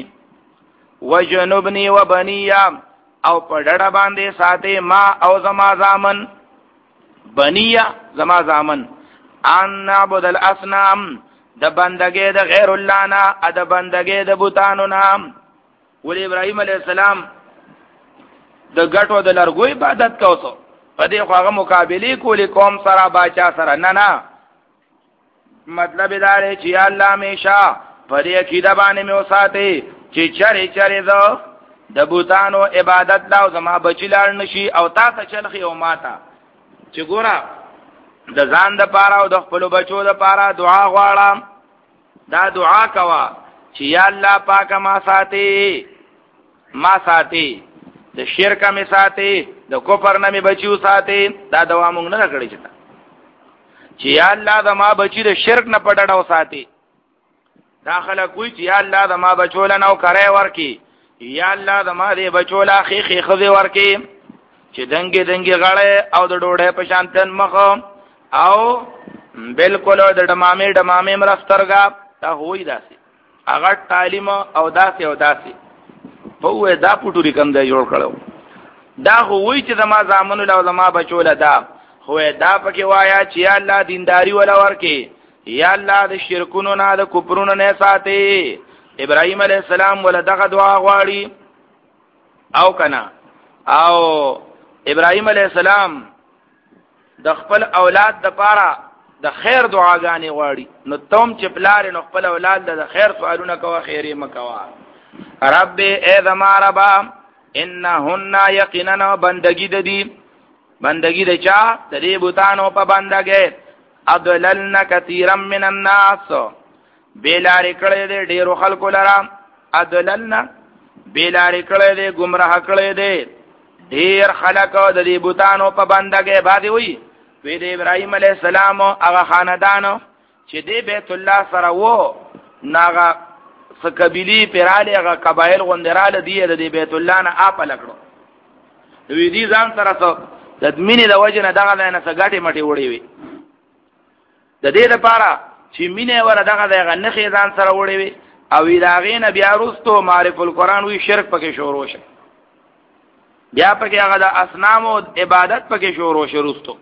وجنبني وبنيا او په ډډه باندې ساتي ما او زما زامن بنيا زما زامن ان نعبد الاصنام د بندګي د غیر الله نه د بندګي د بوتانو نام ول ابراهيم عليه السلام د غټو د لرګو عبادت کوسو په دې خواغه مقابله کولی قوم سره باچا سره نه نه مطلب دا دی چې الله همیشه په دې عقیده باندې مې وساتي چې چرې چرې زه د بوتانو عبادت لا او زما بچی لاړ نشي او تاسو چلخي او ماته چې ګوره د ځان د پاره او د خپل بچو د پاره دعا غواړم دا دعا کوا چې یا الله پاک ما ساتي ما ساتي د شرک می ساتي د کفر نه می بچو ساتي دا دوا مونږ نه کړی چې چې یا الله د ما بچی د شرک نه پټړاو ساتي داخله کوئی چې یا الله د ما بچول نه او کرے ورکی یا الله د ما دې بچول اخی خي خزي ورکی چې دنګي دنګي غړې او د ډوډۍ په شانتن مخ او بالکل د ډمامې ډمامې مرسترګا تا هوی داسي هغه تعلیم او داسي او داسي په وې دا پټوري کم دی جوړ کړو دا هوی چې زما زامن له زما بچول دا خو دا پکې وایا چې یا الله دینداری ولا ورکه یا الله د شرکونو نه د کفرونو نه ساتي ابراهيم عليه السلام ول دغه دعا غواړي او کنا او ابراهيم عليه السلام د خپل اولاد د پاره د خیر دعاګانې غواړي نو توم چې پلار نو خپل اولاد د خیر سوالونه کوه خیره مکوا رب ای زما ربا انهن یقینا بندگی د دې بندگی د چا د دې بوتانو په بندګه اضللن کثیرا من الناس بیلاری کړه دې ډیرو خلکو لرا اضللن بیلاری کړه دې گمراه کړه دې ډیر خلک د دې بوتانو په بندګه باندې وي وی د ابراهيم عليه السلام هغه خاندانو چې د بیت الله سره وو ناغه سقبيلي پیراله هغه قبایل غوندراله دی د بیت الله نه اپ لکړو وی دي ځان سره څو د مینې د وجه نه دغه نه سګاټي مټي وړي وي د دې لپاره چې مینې ور دغه دغه نخې ځان سره وړي وي او دا غینه بیا وروستو معرف القرآن وی شرک پکې شروع شي بیا پکې هغه د اصنام او عبادت پکې شروع شي وروستو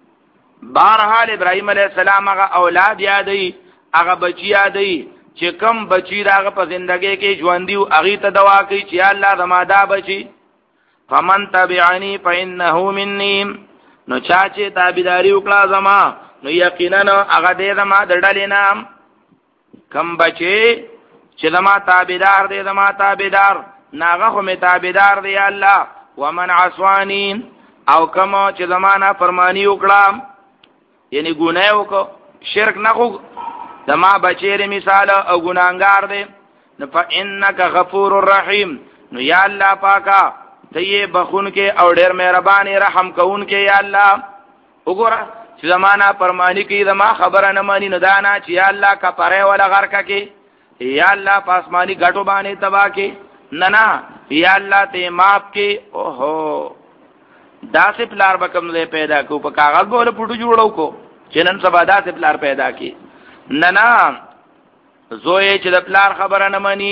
بهرحال ابراهيم عليه السلام هغه اولاد یادې هغه بچی یادې چې کم بچی راغه په ژوندۍ کې ژوندۍ او هغه ته دوا کوي چې الله زماده بچی فمن تبعني فانه مني نو چا چې تابعداري وکړه زما نو یقینا هغه دې زما دړلې نام کم بچی چې زما تابعدار دې زما تابعدار ناغه خو می تابعدار دی الله ومن عصواني او کما چې زمانہ فرمانی وکړه یعنی ګناه وکړه شرک نه کو زما بچی مثال او ګناګار دی نو فانک غفور الرحیم نو یا الله پاکا ته یې بخون کې او ډېر مهربان رحم کون کې یا الله وګوره چې زمانہ فرمانی کې زما خبره نه مانی نه دانا چې یا الله کا پره ولا غرکه کې یا الله پاسمانی غټو باندې تبا کې نه نه یا الله ته معاف کې اوهو داسې پلار بکم دې پیدا کو په کاغذ بوله پټو جوړو کو چې نن سبا داسې پلار پیدا کی نه نه زوی چې د پلار خبره نه مانی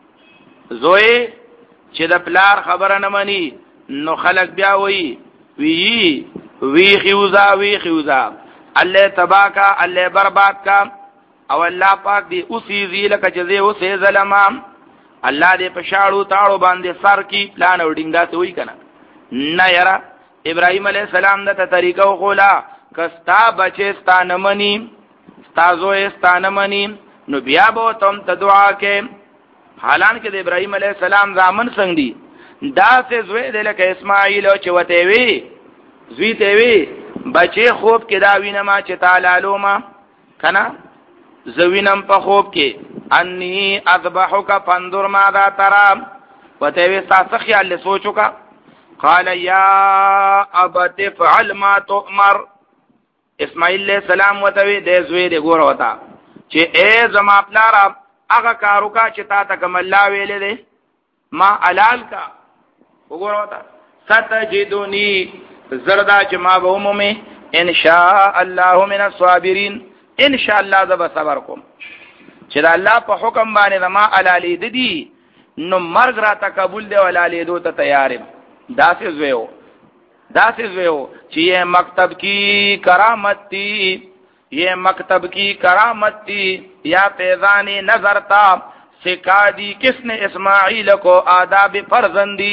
زوی چې د پلار خبره نه مانی نو خلق بیا وی وی وی خیوزا وی خیوزا الله تباکا الله برباد کا او الله پاک دی اوسی ذیل کجزه اوسه ظلم الله دې په شاړو تاړو باندې سر کی پلان او ډینګا ته وی کنه نه یرا ابراهيم عليه السلام د طریقو خولا کستا بچي ستانمنی استازو ستانمنی نو بیا به تم ته دعا کې حالان کې د ابراهيم عليه السلام زامن څنګه دي دا سه زوی د لکه اسماعیل او چوته وی زوی ته وی بچي خوب کې دا وینما چې تعالی لوما کنه زوینم په خوب کې انی اذبحک فانظر ماذا ترى وته وی تاسو خیال سوچو کا قال یا ابت فعل ما تؤمر اسماعیل علیہ السلام وتوی د زوی د ګور وتا چې اے زما پلارا هغه کارو کا چې تا ته کوم الله ویلې دي ما علال کا وګور وتا ستجدونی زردا چې ما به عمومي ان شاء الله من الصابرین ان شاء الله زب صبر کوم چې دا الله په حکم باندې ما علالې دي نو مرګ را تقبل دی ولالې دو ته تیارم داسې زویو داسې زویو چې یہ مکتب کی کرامت تھی یہ مکتب کی کرامت تھی یا پیزان نظر تھا سکھا دی کس نے اسماعیل کو آداب فرزندی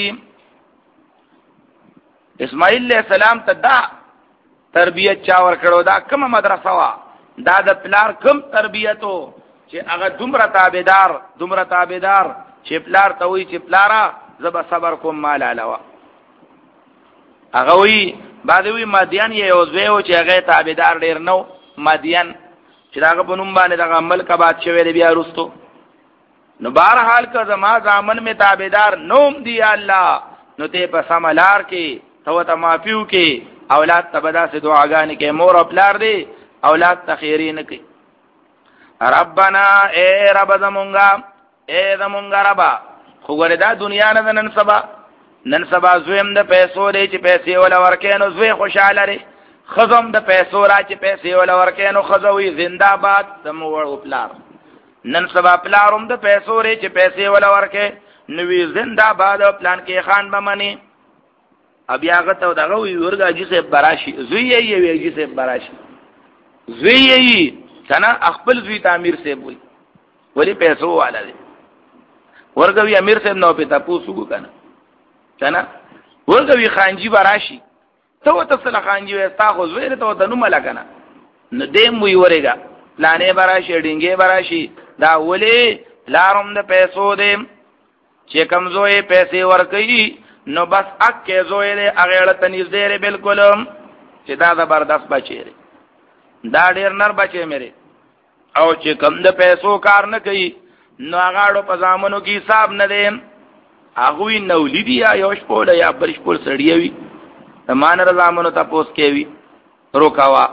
اسماعیل علیہ السلام ته دا تربیت چا ور کړو دا کوم مدرسه وا دا د پلار کوم تربیتو چې هغه دومره تابعدار دومره تابعدار چې پلار ته وی چې پلارا زب صبر کوم مال علاوه هغه وی بعد وی مدین یو زویو چې هغه تابعدار ډیر نو مدین چې هغه په نوم باندې د عمل کا باد شوی بیا رستو نو بهر حال کا زما زامن می تابعدار نوم دی الله نو ته په سملار کې تو ته مافیو کې اولاد تبدا سے دعاګانې کې مور او پلار دی اولاد تخیرین کې ربنا اے رب زمونږه اے زمونږه ربا خو وردا دنیا نه نن سبا نن سبا زویم د پیسو دی چې پیسې ولا ورکې نو زوی خوشاله لري خزم د پیسو را چې پیسې ولا ورکې نو خزوي زنده باد د مور پلار نن سبا پلاروم د پیسو ری چې پیسې ولا ورکې نو وی زنده باد پلان کې خان بمني بیا غته دغه وی ورګه چې سه براشي زوی یې وی چې سه براشي زوی یې څنګه خپل زوی تعمیر سه وی ولی پیسو والا دی ورګه وی امیر سه نو په تاسو کو کنه څنګه ورګه وی خانجی براشي ته ته سره خانجی وستا خو زوی ته ته نو ملکنه نو دیم وی ورګه پلانې براشي ډینګې براشي دا ولی لارم د پیسو دې چې کمزوې پیسې ورکې نو بس اک کې زوې له اغه تنیز دې بالکل چې دا زبردست بچی دا ډیر نر بچی مې او چې کم د پیسو کار نه کوي نو هغه په ځامنو کې حساب نه دی هغه وی نو لیدي یا یو شپول یا برش پول سړی وي مان رضامنو تاسو کې وی روکاوا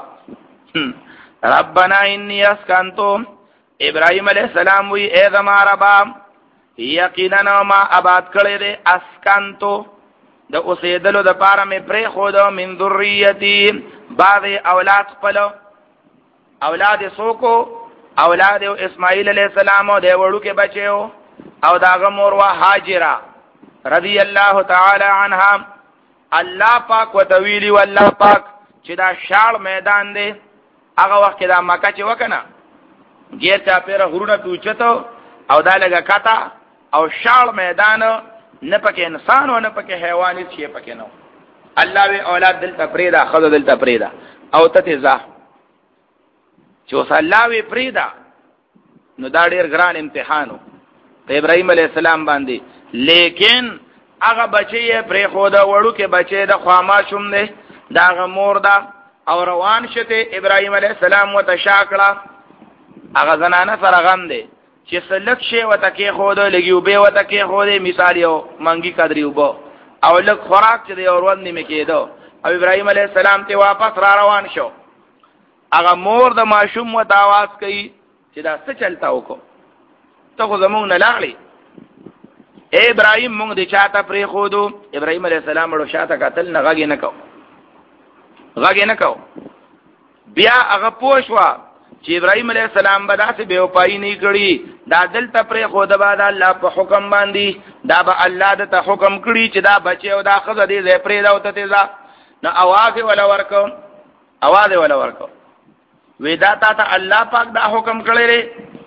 ربنا انی اسکنتو ابراهیم علیہ السلام وی اے زما ربا یقینا ما آباد کړی دې اسکنتو د اوسېدلو د پاره مې پرې خو د من ذریتی بعض اولاد خپل اولاد سوکو اولاد اسماعیل علیہ السلام او د وړو کې بچو او داغه مور وا هاجرہ رضی الله تعالی عنها الله پاک وتویلی والله پاک چې دا شاړ میدان دی هغه وخت کې دا مکه چې وکنه غیر چا پیره غرونه توچته او دا لګه کاته او شاړ میدان نه پکې انسان او نه پکې حیوانات شي پکې نو الله وی اولاد دلته پریدا خذ دلته پریدا او ته ځه چې وس الله وی پریدا نو دا ډیر ګران امتحانو ته ابراهيم عليه السلام باندې لیکن هغه بچي پرې خو دا وړو کې بچي د خواما شوم نه دا مور دا او روان شته ابراهيم عليه السلام وتشاکړه هغه زنانه سره غم دی چې سلک شی وته کې خو دا لګیو به وته کې خو دې مثال یو منګي قدرې وبو او لک خوراک چې دی اور ون نیمه کېدو او ابراهيم عليه السلام ته واپس را روان شو هغه مور د ماشوم وت आवाज کوي چې دا څه چلتا وکړو ته خو زمونږ نه لاړې اے ابراهيم مونږ دې چاته پرې خو دو ابراهيم عليه السلام ورو شاته قتل نه غږی نه کو غږی نه کو بیا هغه پوښوا چې ابراهيم عليه السلام به داسې به وپای نه کړی دا دلته پرې خو د بعد الله په حکم باندې دا به الله د ته حکم کړی چې دا بچي او دا خزه دې زې پرې دا وته تیزا نو आवाज ولا ورکو आवाज ولا ورکو ودا تا الله پاک دا حکم کړی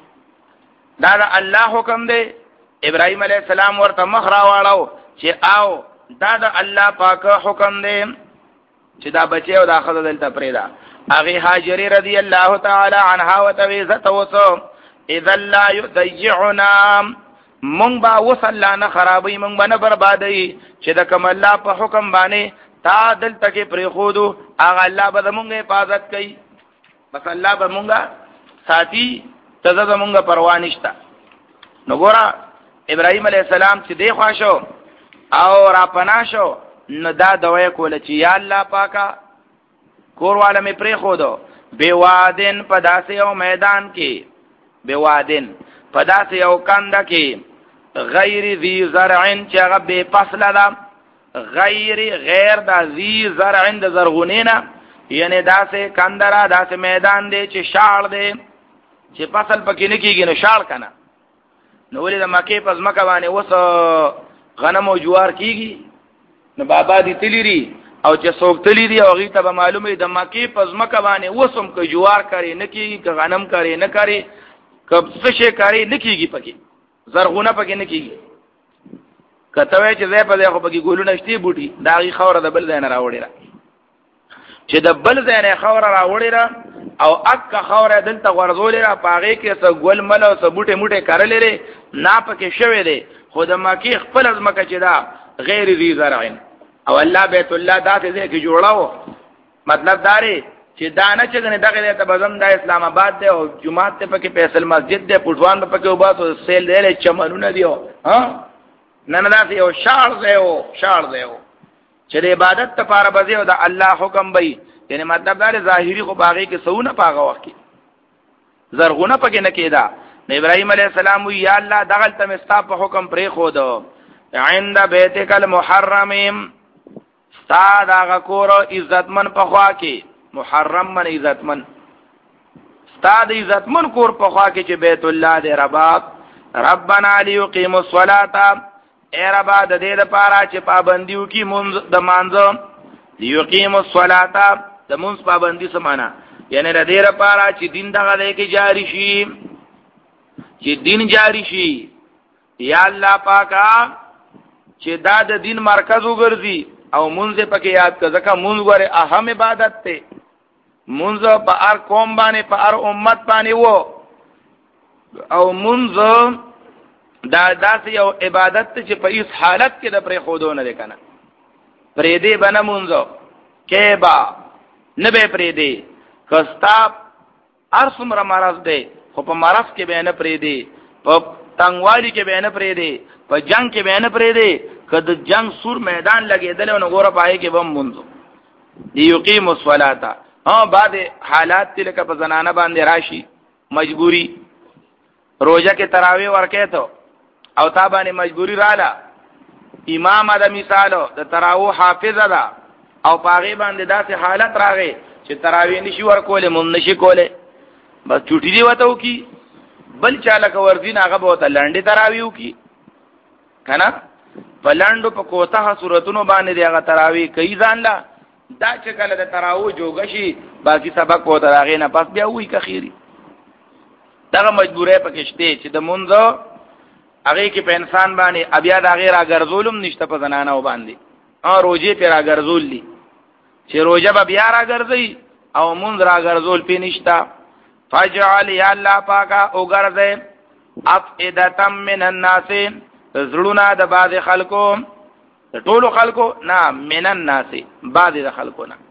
دا دا الله حکم دی ابراهيم عليه السلام ورته مخ را واړو چې آو دا دا الله پاک حکم دی چې دا بچي او دا خزه دلته پرې دا اغه هاجری رضی الله تعالی عنها وتویزت وسو اذا لا يضيعنا مونږ با وصلنا خرابې مونږ باندې بربادي چې د کوم الله په حکم باندې تا دل تکي پرې خودو اغه الله به مونږه حفاظت کوي بس الله به مونږه ساتي تزه مونږه پروا نشته نو ګورا ابراهيم عليه السلام چې دی خواشو او را پناشو نو دا دوی کول چې یا الله پاکا کور والا می پری خودو بیوادن پداسه یو میدان کې بیوادن پداسه یو کنده کې غیر ذی زرع چې هغه بے فصل ده غیر غیر د ذی زرع د زرغونینا یعنی داسه کندرا داسه میدان دی چې شاړ دی چې فصل پکې نه کیږي نو شاړ کنه نو ولې د مکه پس مکه باندې وس غنم او جوار کیږي نو بابا دي تلیری او چې څوک تلی دی او غي ته معلومه د مکی پزمکه باندې وسم ک جوار کاری نه کیږي ک غنم کاری نه کاری کب څه شي کاری نه کیږي پکې زرغونه پکې نه کیږي کته وای چې زه په دغه پکې ګولونه شتي بوټي دا غي خوره د بل ځای نه راوړي را چې د بل ځای نه خوره راوړي را او اک خوره دلته ورزول را پاغه کې څه ګول مل او څه بوټي موټي کارل لري نه پکې شوي دي خو د مکی خپل از مکه چې دا غیر ذی زرعین او الله بیت الله داسې ځای کې جوړاو مطلب داري چې دانه چې غنه دغه ته بزم د اسلام آباد دی او جمعه ته پکې فیصل مسجد دی پټوان په کې وباسو سیل دی چمنونه دی ها نن داسې یو شاړ ځای او شاړ ځای چې د عبادت لپاره بځي او د الله حکم وي یعنی مطلب داري ظاهري خو باغې کې سونه پاغه وخت زرغونه پکې نه کېدا ابراهيم عليه السلام وی یا الله دغه تم استا په حکم پرې خو دو عند بیتک المحرم تا دا غکور عزتمن په خوا کې محرم من عزتمن استاد عزتمن کور په خوا کې چې بیت الله دې رباب ربنا ليقيموا الصلاه اے ربا د دې لپاره چې پابندیو کې مونږ د مانځو ليقيموا الصلاه د مونږ پابندي سمانا یعنی د دې لپاره چې دین دغه کې جاری شي چې دین جاری شي یا الله پاکا چې دا د دین مرکز وګرځي او مونږ پکې یاد کړه ځکه مونږ غره اهم عبادت ته مونږ په هر قوم باندې په هر امت باندې وو او مونږ دا داسې یو عبادت ته چې په هیڅ حالت کې د پرې خودونه ده کنه پرې دې بنه مونږ کې با نه به پرې دې کستا ارسمره مرز ده خو په مرز کې به نه پرې دې په تنگوالی کې به نه پرې دې په جنگ کې به نه پرې دې کله جنگ سور میدان لګیدل نو ګوره پای کې بم مونږ دی یقیم الصلاه ها بعد حالات تلک په زنانه باندې راشي مجبوری روزه کې تراوی ورکې ته او تا باندې مجبوری رااله امام دا مثالو د تراوی حافظ ده او پاغي باندې داسې حالت راغی چې تراوی نشي ورکول مون نشي کوله بس چټی دی وته کی بل چاله ورزین هغه به ته لنډي تراویو کی کنه بلندو په کوته صورتونو باندې هغه تراوی کوي ځان لا دا چې کله د تراوی جوګشي باقي سبق وته راغی نه پس بیا وې کخيري دغه مجبورې پکشته چې د مونږ هغه کې په انسان باندې بیا د غیر اگرزولم نشته په زنانه باندې ا روزه پر اگرزول دي چې روزه به بیا راګرځي او مونږ راګرزول پې نشتا فجعل یا الله پاکا او ګرځي افئدتم من الناس زړونه د بعض خلکو د ټولو خلکو نه من الناس بعض د خلکو نه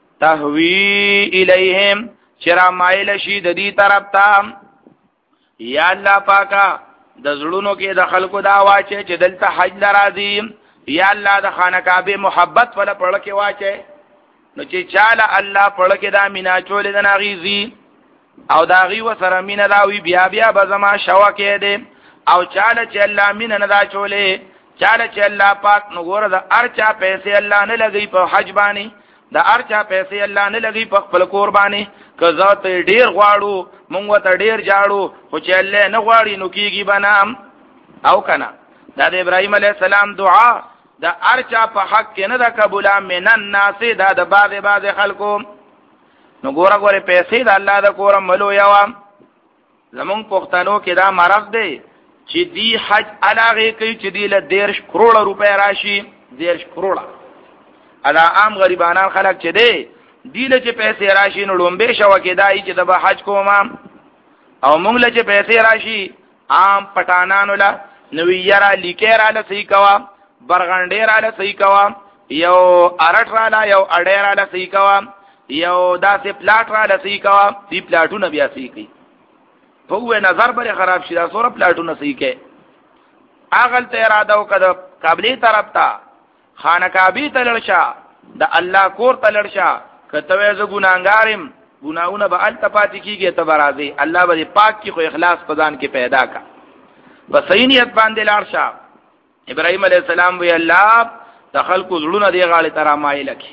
تهوی الیهم چرا مایل شي د دې طرف ته یا الله پاکا د زړونو کې د خلکو دا واچي چې دلته حج لرازي یا الله د خانه کعبه محبت ولا پړ کې واچي نو چې چاله الله پړ کې دا مینا چولې د ناغيزي او دا غي وسره مینا داوي بیا بیا بزما شوا کې دي او چاله چې الله مینا نه دا چولې چاله چې الله پاک نو ګوره د ارچا پیسې الله نه لګي په حج باندې د ارچا پیسې الله نه لګي په خپل قرباني که ذات ډیر غواړو مونږ ته ډیر جاړو خو چې الله نه غواړي نو کیږي بنام او کنه دا د ابراهيم عليه السلام دعا د ارچا په حق کې نه دا قبول من الناس دا د بعض بعض خلکو نو ګوره ګوره پیسې د الله د کور ملو یو زمون پښتنو کې دا مرض دی چې دی حج علاوه کوي چې دی له ډیر کروڑ روپے راشي ډیر کروڑ ادا عام غریبانان خلک چې دی دی له چې پیسې راشي نو لومبه شو کې دای چې د حج کوم او موږ له چې پیسې راشي عام پټانانو لا نو یرا لیکرا له صحیح کوا برغنډیر له صحیح کوا یو ارټ را لا یو اډیر له صحیح کوا یو داسې پلاټ را له صحیح کوا دی پلاټونه بیا صحیح کی په وې نظر بری خراب شي دا سوره پلاټونه صحیح کې اغل ته اراده وکړه قبلي طرف ته خانه کعبه ته لړشا د الله کور ته لړشا کته ز ګناګارم ګناونه به التفات کیږي ته برازي الله به پاک کی خو اخلاص پدان کې پیدا کا په صحیح نیت باندې لړشا ابراهيم عليه السلام وی الله تخلق زړونه دی غاړي ترا مایل کی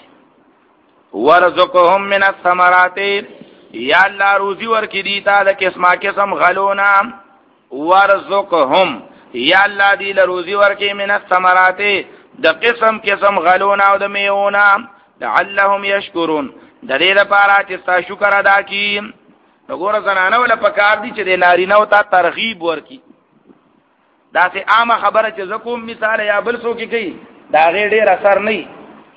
ورزقهم من الثمرات یا الله روزي ورکې دي تا د قسمه قسم غلونا ورزقهم یا الله دې له روزي ورکې من الثمرات د قسم قسم غلونا او د میونا لعلهم يشكرون د دې لپاره چې تاسو شکر ادا کړئ وګوره زنانه ولا پکار دي چې د نارینه او ته ترغیب ورکې دا سه عامه خبره چې زکوم مثال یا بل څوک کوي دا ډېر اثر نه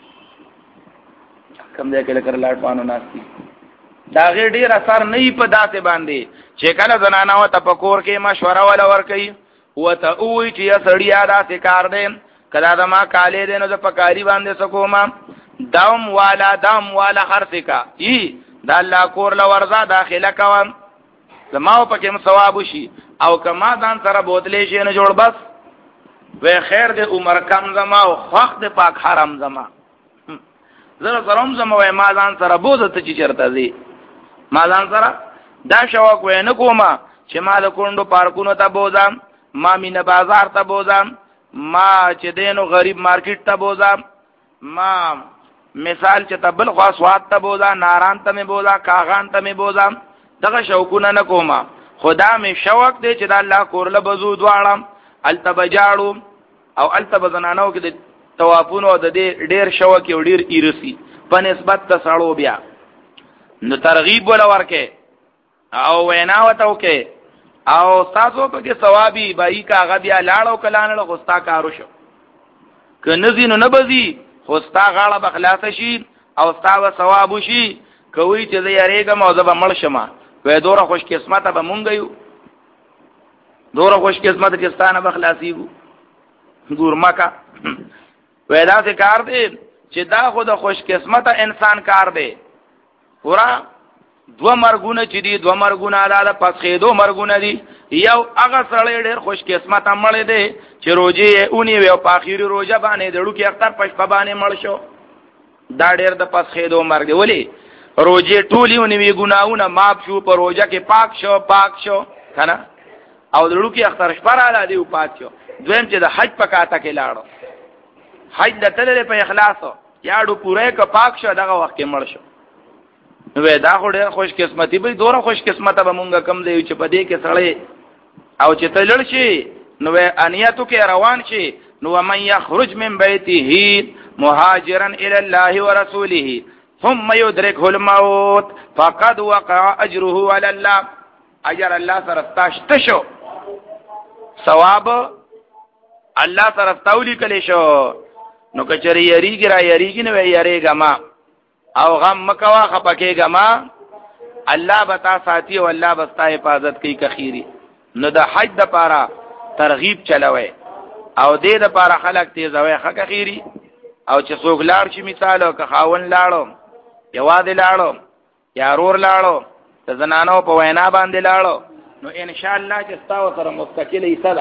کم ځای کې لکه لاټ پانو ناشتي دا ډېر اثر نه په داسې باندې چې کله زنانه او ته پکور کې مشوره ولا ور کوي وته اوې چې سړیا داسې کار دی کله دا ما کالې دې نو د پکاري باندې سکوما دام والا دام والا خرڅکا ای دا الله کور لورزا داخله کوم زماو پکې ثواب شي او کما ځان سره بوتلې شي نه جوړ بس و خیر دې عمر کم زما او خوخ دې پاک حرام زما زره زروم زما و ما ځان سره بوزه ته چې چرته زی ما ځان سره دا شوق و نه کومه چې ما د کونډو پارکونو ته بوزم ما مینه بازار ته بوزم ما چې دینو غریب مارکیټ ته بوزم ما مثال چې تبل خوا سواد ته بوزا ناران ته می بوزا کاغان ته می بوزا دغه شوقونه نه کومه خدا می شوق دی چې د الله کورله بزو دواړم التبجاړو او التبزنانو کې د توافونو د دې ډیر شوق یو ډیر ایرسی په نسبت ته سړو بیا نو ترغیب ولا ورکه او وینا وتاو کې او تاسو په کې ثوابي بای کاغه بیا لاړو کلانه غوستا کارو شو که نزی نو نبزی خوستا غاړه بخلاص شي او ستا و ثواب شي کوي چې زه یریګم او زه به مړ شم وې دوره خوش قسمته به مونږ یو دوره خوش قسمته چې ستانه بخلاصيږو ګور مکا وې دا څه کار دی چې دا خو د خوش قسمته انسان کار دی پورا دو مرګونه چې دي دو مرګونه علاوه پس خېدو مرګونه دي یو هغه سړی ډېر خوش قسمت عمل دی چې روزي اونې و په اخیری روزه باندې دړو کې اختر پښ په باندې مړ شو دا ډېر د پس خېدو مرګ دی ولی روزي ټولې اونې ګناونه معاف شو په روزه کې پاک شو پاک شو کنه او دړو کې اختر شپره علا دی او پات شو دویم چې د حج پکاته کې لاړو حج د تلل په اخلاص یاړو پوره ک پاک شو دغه وخت کې مړ شو نو دا خو ډېر خوش قسمتي به دوره خوش قسمته به مونږه کم دی چې په دې کې سړی او چې تلل شي نو انیتو کې روان شي نو من يخرج من بيته مهاجرا الى الله ورسوله ثم يدركه الموت فقد وقع اجره على الله اجر الله سره تاشت شو ثواب الله سره تاولی کلی شو نو کچری یریږي را یریږي نو یریږه ما او غم مکوا خپکیګه ما الله بتا ساتي او الله بستا حفاظت کوي کخيري نو د حج د پاره ترغیب چلوي او دې د پاره خلک تیزوي خکه خيري او چې څوک لاړ شي مثال او که خاون لاړو یواد لاړو یا رور لاړو د زنانو په وینا باندې لاړو نو ان شاء الله چې تاسو سره مستقله ایصله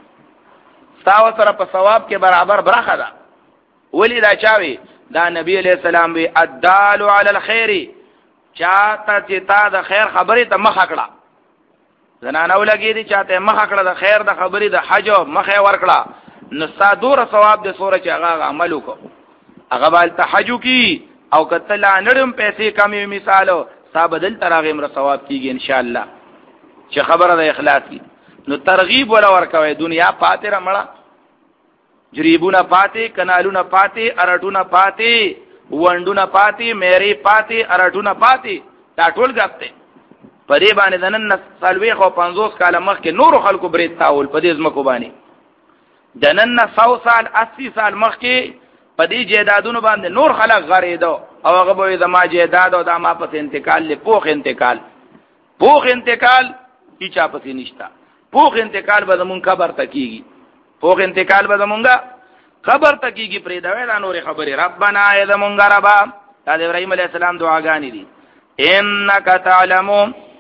تاسو سره په ثواب کې برابر برخه ده ولی دا چاوي دا نبی علیہ السلام وی الدال علی الخير چاته چې تا د خیر خبره ته مخ کړه زنانو لګی دي چاته مخ کړه د خیر د خبره د حج مخ ورکړه نو صادور ثواب د سورې هغه عمل وکړه هغه بل تحجو کی او کتل انړم پیسې کمی مثالو صابدل ترغه مر ثواب کیږي ان شاء الله چې خبره د اخلاص کی نو ترغیب ولا ورکوي دنیا پاتې رمړه جریبونه پاتې کنالونه پاتې ارټونه پاتې وندونه پاتې مېری پاتې ارټونه پاتې دا ټول غته پرې باندې دنن سالوي خو پنځوس کاله مخکې نور خلکو برید تاول په دې ځمکو باندې دنن سو سال اسی سال مخکې په دې جیدادونو باندې نور خلک غریدو او هغه به زما جیداد او د ما په انتقال له پوخ انتقال پوخ انتقال هیڅ پاتې نشتا پوخ انتقال به زمون قبر تکیږي پوخ انتقال به زمونږه خبر تکیږي پرې دا ویل نور خبره ربنا ای زمونږه ربا د ابراهيم عليه السلام دعاګانې دي انک تعلم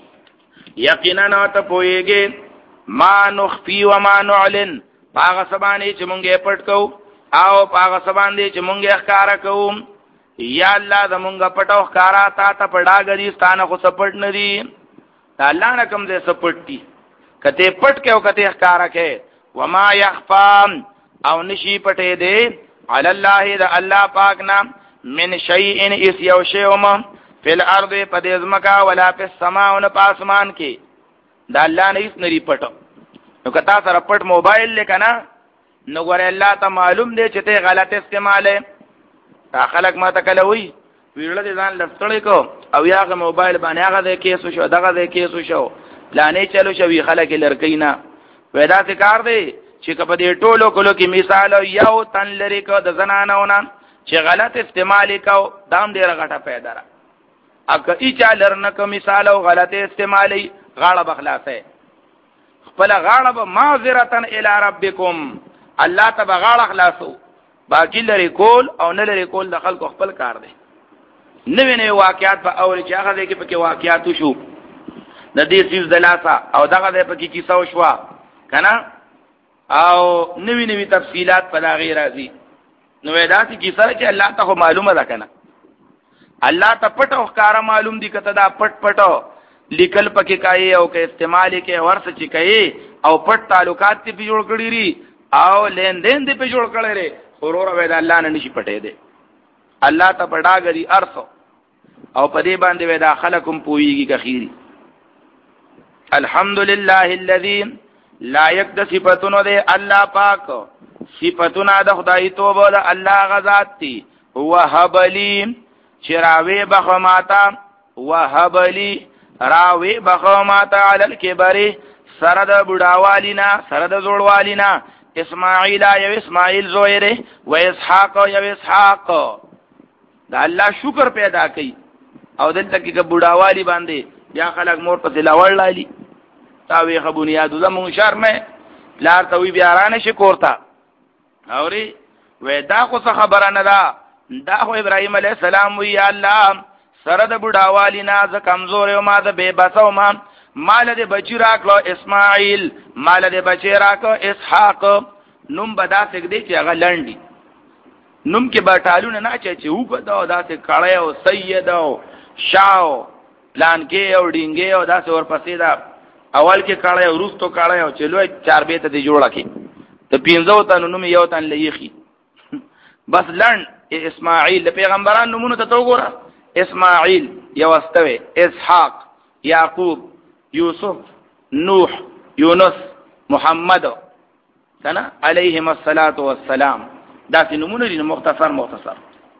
یقینا ته پويږي ما نخفي وما نعلن پاغه سبانه چې مونږه پټ کو او پاغه سبانه چې مونږه ښکارا کوو یا الله زمونږه پټو ښکارا تا ته پډاګري ستانه خو سپټ ندي الله نه کوم دې سپټي کته پټ کې او کته ښکارا کې وما يخفى او نشي پټې دې علی الله ذا الله پاک نام من شيء اس یو شیوم فی الارض پدېزمکا ولا فی السماء ون پاسمان کې دا الله نه هیڅ نری پټو نو کتا سره پټ موبایل لیکنا نو ګور الله ته معلوم دی چې ته غلط استعماله تا خلق ما تکلوي ویړل دي ځان لفتړې کو او یاغه موبایل باندې هغه د کیسو شو دغه د کیسو شو پلانې چلو شوی خلک لړکینا ودا څه کار دی چې کله دې ټولو کولو کې مثال یو تن لري کو د زنانونه چې غلط استعمال کو دام ډیره غټه پیدا را اګه ای چا لرنه کو مثال او غلط استعمالي غاړه بخلاصه خپل غاړه به معذرتن الی ربکم الله تبا غاړه خلاصو باقی لري کول او نه لري کول د خلکو خپل کار دی نوې نوې واقعات په اول چې هغه کې پکې واقعات شو د دې سیز دلاسا او دغه د پکې کیسه وشوا کنه او نوې نوې تفصيلات په لاغي راځي نو وداسي کیسه چې الله ته معلومه ده کنه الله ته پټ او ښکارا معلوم دي کته دا پټ پټو لیکل پکې کوي او کې استعمال کې ورس چې کوي او پټ تعلقات ته جوړ کړی ری او لین دین دې په جوړ کړی ری اورور وې دا الله نه نشي پټې دي الله ته پډاګری ارث او په دې باندې ودا خلقم پويږي کخيري الحمدلله الذي لا يكتسبتون ذي الله پاک صفاتنا د خدای توبه د الله غزاد دي وهبلی چراوی بخماتا وهبلی راوی بخماتا علی الكبر سره د بډاوالینا سره د زوړوالینا اسماعیل یو اسماعیل زویره و اسحاق یو اسحاق دا الله شکر پیدا کړي او دلته کې بډاوالی باندې یا خلک مور په لاول لالی تاوی خ بنیادو زمون شرمه لار توي بیارانه شکورتا اوري ودا خو څه خبره نه ده دا خو ابراهيم عليه السلام وی الله سره د بډاوالینا ز کمزور او ما د بے بسو ما مال د بچی راکلو اسماعیل مال د بچی راکو اسحاق نوم بدا سګدي چې هغه لنډي نوم کې باټالونه نه چې چې و په دا داسې کړه او سید او شاو پلان کې او ډینګې او داسې ورپسې دا اول کې کړه او روستو کړه او چلو چار بیت دي جوړه کې ته پینځو ته نوم یو تن لېخي بس لند اسماعیل پیغمبران نومونه ته وګوره اسماعیل یو واستوي اسحاق یعقوب یوسف نوح یونس محمد څنګه علیهم الصلاۃ والسلام دا چې نمونه دي مختصر مختصر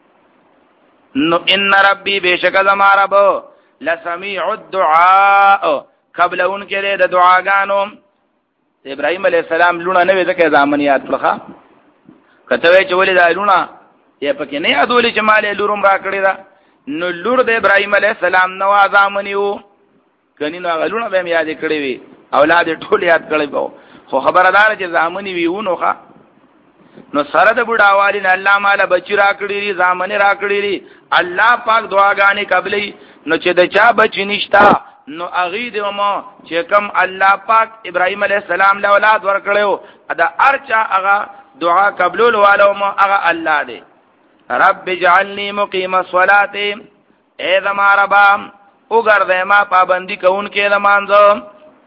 نو ان ربي بشک زما رب لسميع الدعاء قبل ان کې د دعاګانو ابراهيم عليه السلام لونه نه وځکه ځامنيات کړه کته وی چې ولې دا لونه یې پکې نه یادولې چې مالې لورم را کړی دا نو لور د ابراهيم عليه السلام نو ځامنیو کني نو غلونه به یاد کړی وي اولاد ټول یاد کړی وو خو خبردار چې ځامنی ویونو ښا نو سره د بډاوالین الله مال بچی را کړی ځامنی را کړی الله پاک دعاګانې قبلې نو چې د چا بچی نشتا نو اغي د ما چې کوم الله پاک ابراهيم عليه السلام له اولاد ورکړو دا ارچا هغه دعا قبول والو ما هغه الله دی رب اجعلني مقيم الصلاه اے زما رب وګرځه ما پابندي کوونکې د مانځو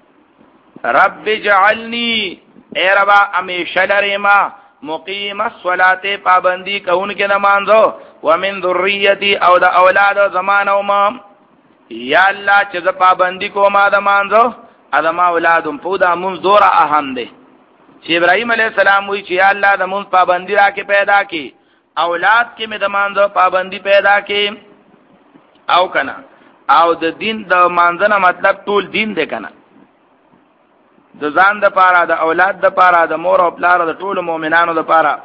رب اجعلني اے رب همیشه لري ما مقیم الصلاه پابندی کوونکې د مانځو ومن ذریتی او د اولاد زمانو ما یا الله چې د پابندی کوما د مانځو ادم اولادم په دا مون زوره اهم دي چې ابراهيم عليه السلام وی چې یا الله د مون پابندی راکې پیدا کی اولاد کې مې د مانځو پابندی پیدا کی او کنا او د دین د مانځنه مطلب ټول دین دی کنه د ځان د پاره د اولاد د پاره د مور او پلار د ټول مؤمنانو د پاره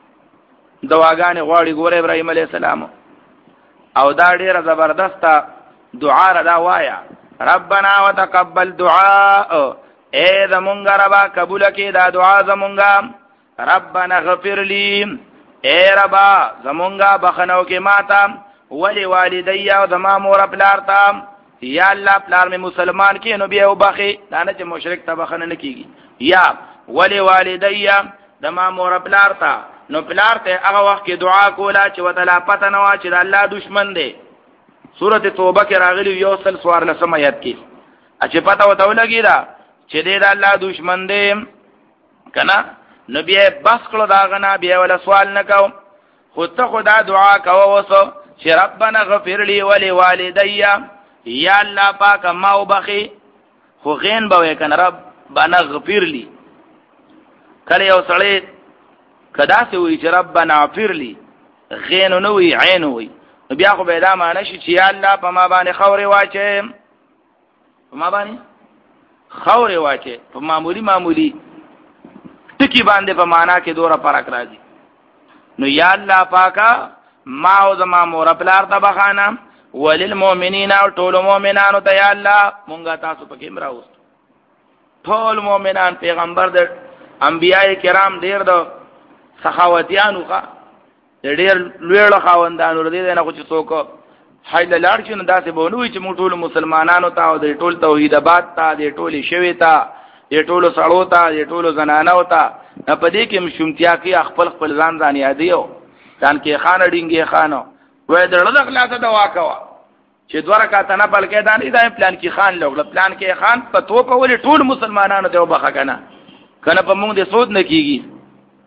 دواګانې غواړي ګوره ابراهيم عليه السلام او دا ډیره زبردسته دعا را دا وایا ربنا وتقبل دعاء اے زمونږ ربا قبول کړه دا دعا زمونږه ربنا غفر لي اے ربا زمونږه بخنو کې ماته ولی والدی او زما مور پلار ته یا الله پلار می مسلمان کې نو بیا وبخي دا نه چې مشرک ته بخنه نه کیږي یا ولی والدی زما مور پلار ته نو پلار ته هغه وخت کې دعا کوله چې وتلا پته نه وا چې الله دشمن دی سورته توبه کې راغلی یو سل سوار لسم آیات کې چې پته وته ولګی دا چې دې الله دشمن دی کنه نو بیا بس کړه دا غنا بیا ولا سوال نه کو خو ته خدا دعا کوه وسو چې ربنا غفر لي ولي والدي یا الله پاک ما وبخي خو غین به کنه ربنا غفر لي کله یو سړی کدا څه وی چې ربنا غفر لي غین نو وی عین وی بیا خو به دا معنی شي چې یا الله په ما باندې خوري واچي په ما باندې خوري واچي په معمولی معمولی ټکی باندې په معنا کې دوره فرق راځي نو یا الله پاکا ما او زما مور پلار ته بخانه وللمؤمنین او ټول مؤمنانو ته یا الله مونږه تاسو پکې مراوست ټول مؤمنان پیغمبر د انبیای کرام ډیر د سخاوتیانو ښا ډیر لوړ خواندانو ردی نه کو چې څوک حایل لاړ چې داسې بونوي چې موږ ټول مسلمانانو ته او د ټول توحید آباد ته د ټول شوي ته د ټول سړو ته د ټول زنانو ته په دې کې مشومتیا کې خپل خپل ځان ځان یادیو ځان کې خان ډینګي خانو وې درلو خلاصه دوا کوا چې دوه رکعات نه بلکې دا نه دا پلان کې خان لوګل پلان کې خان په تو په ولې ټول مسلمانانو ته وبخه کنه کنه په موږ دې سود نه کیږي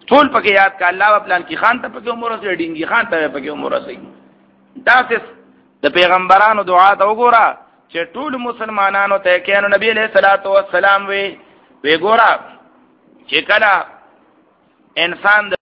ټول پکې یاد کا الله په پلان کې خان ته پکې عمر سي ډینګي خان ته پکې عمر سي دا د پیغمبرانو دعا ته وګوره چې ټول مسلمانانو ته کینو نبی علیہ الصلوۃ والسلام وی وی ګوره چې کله انسان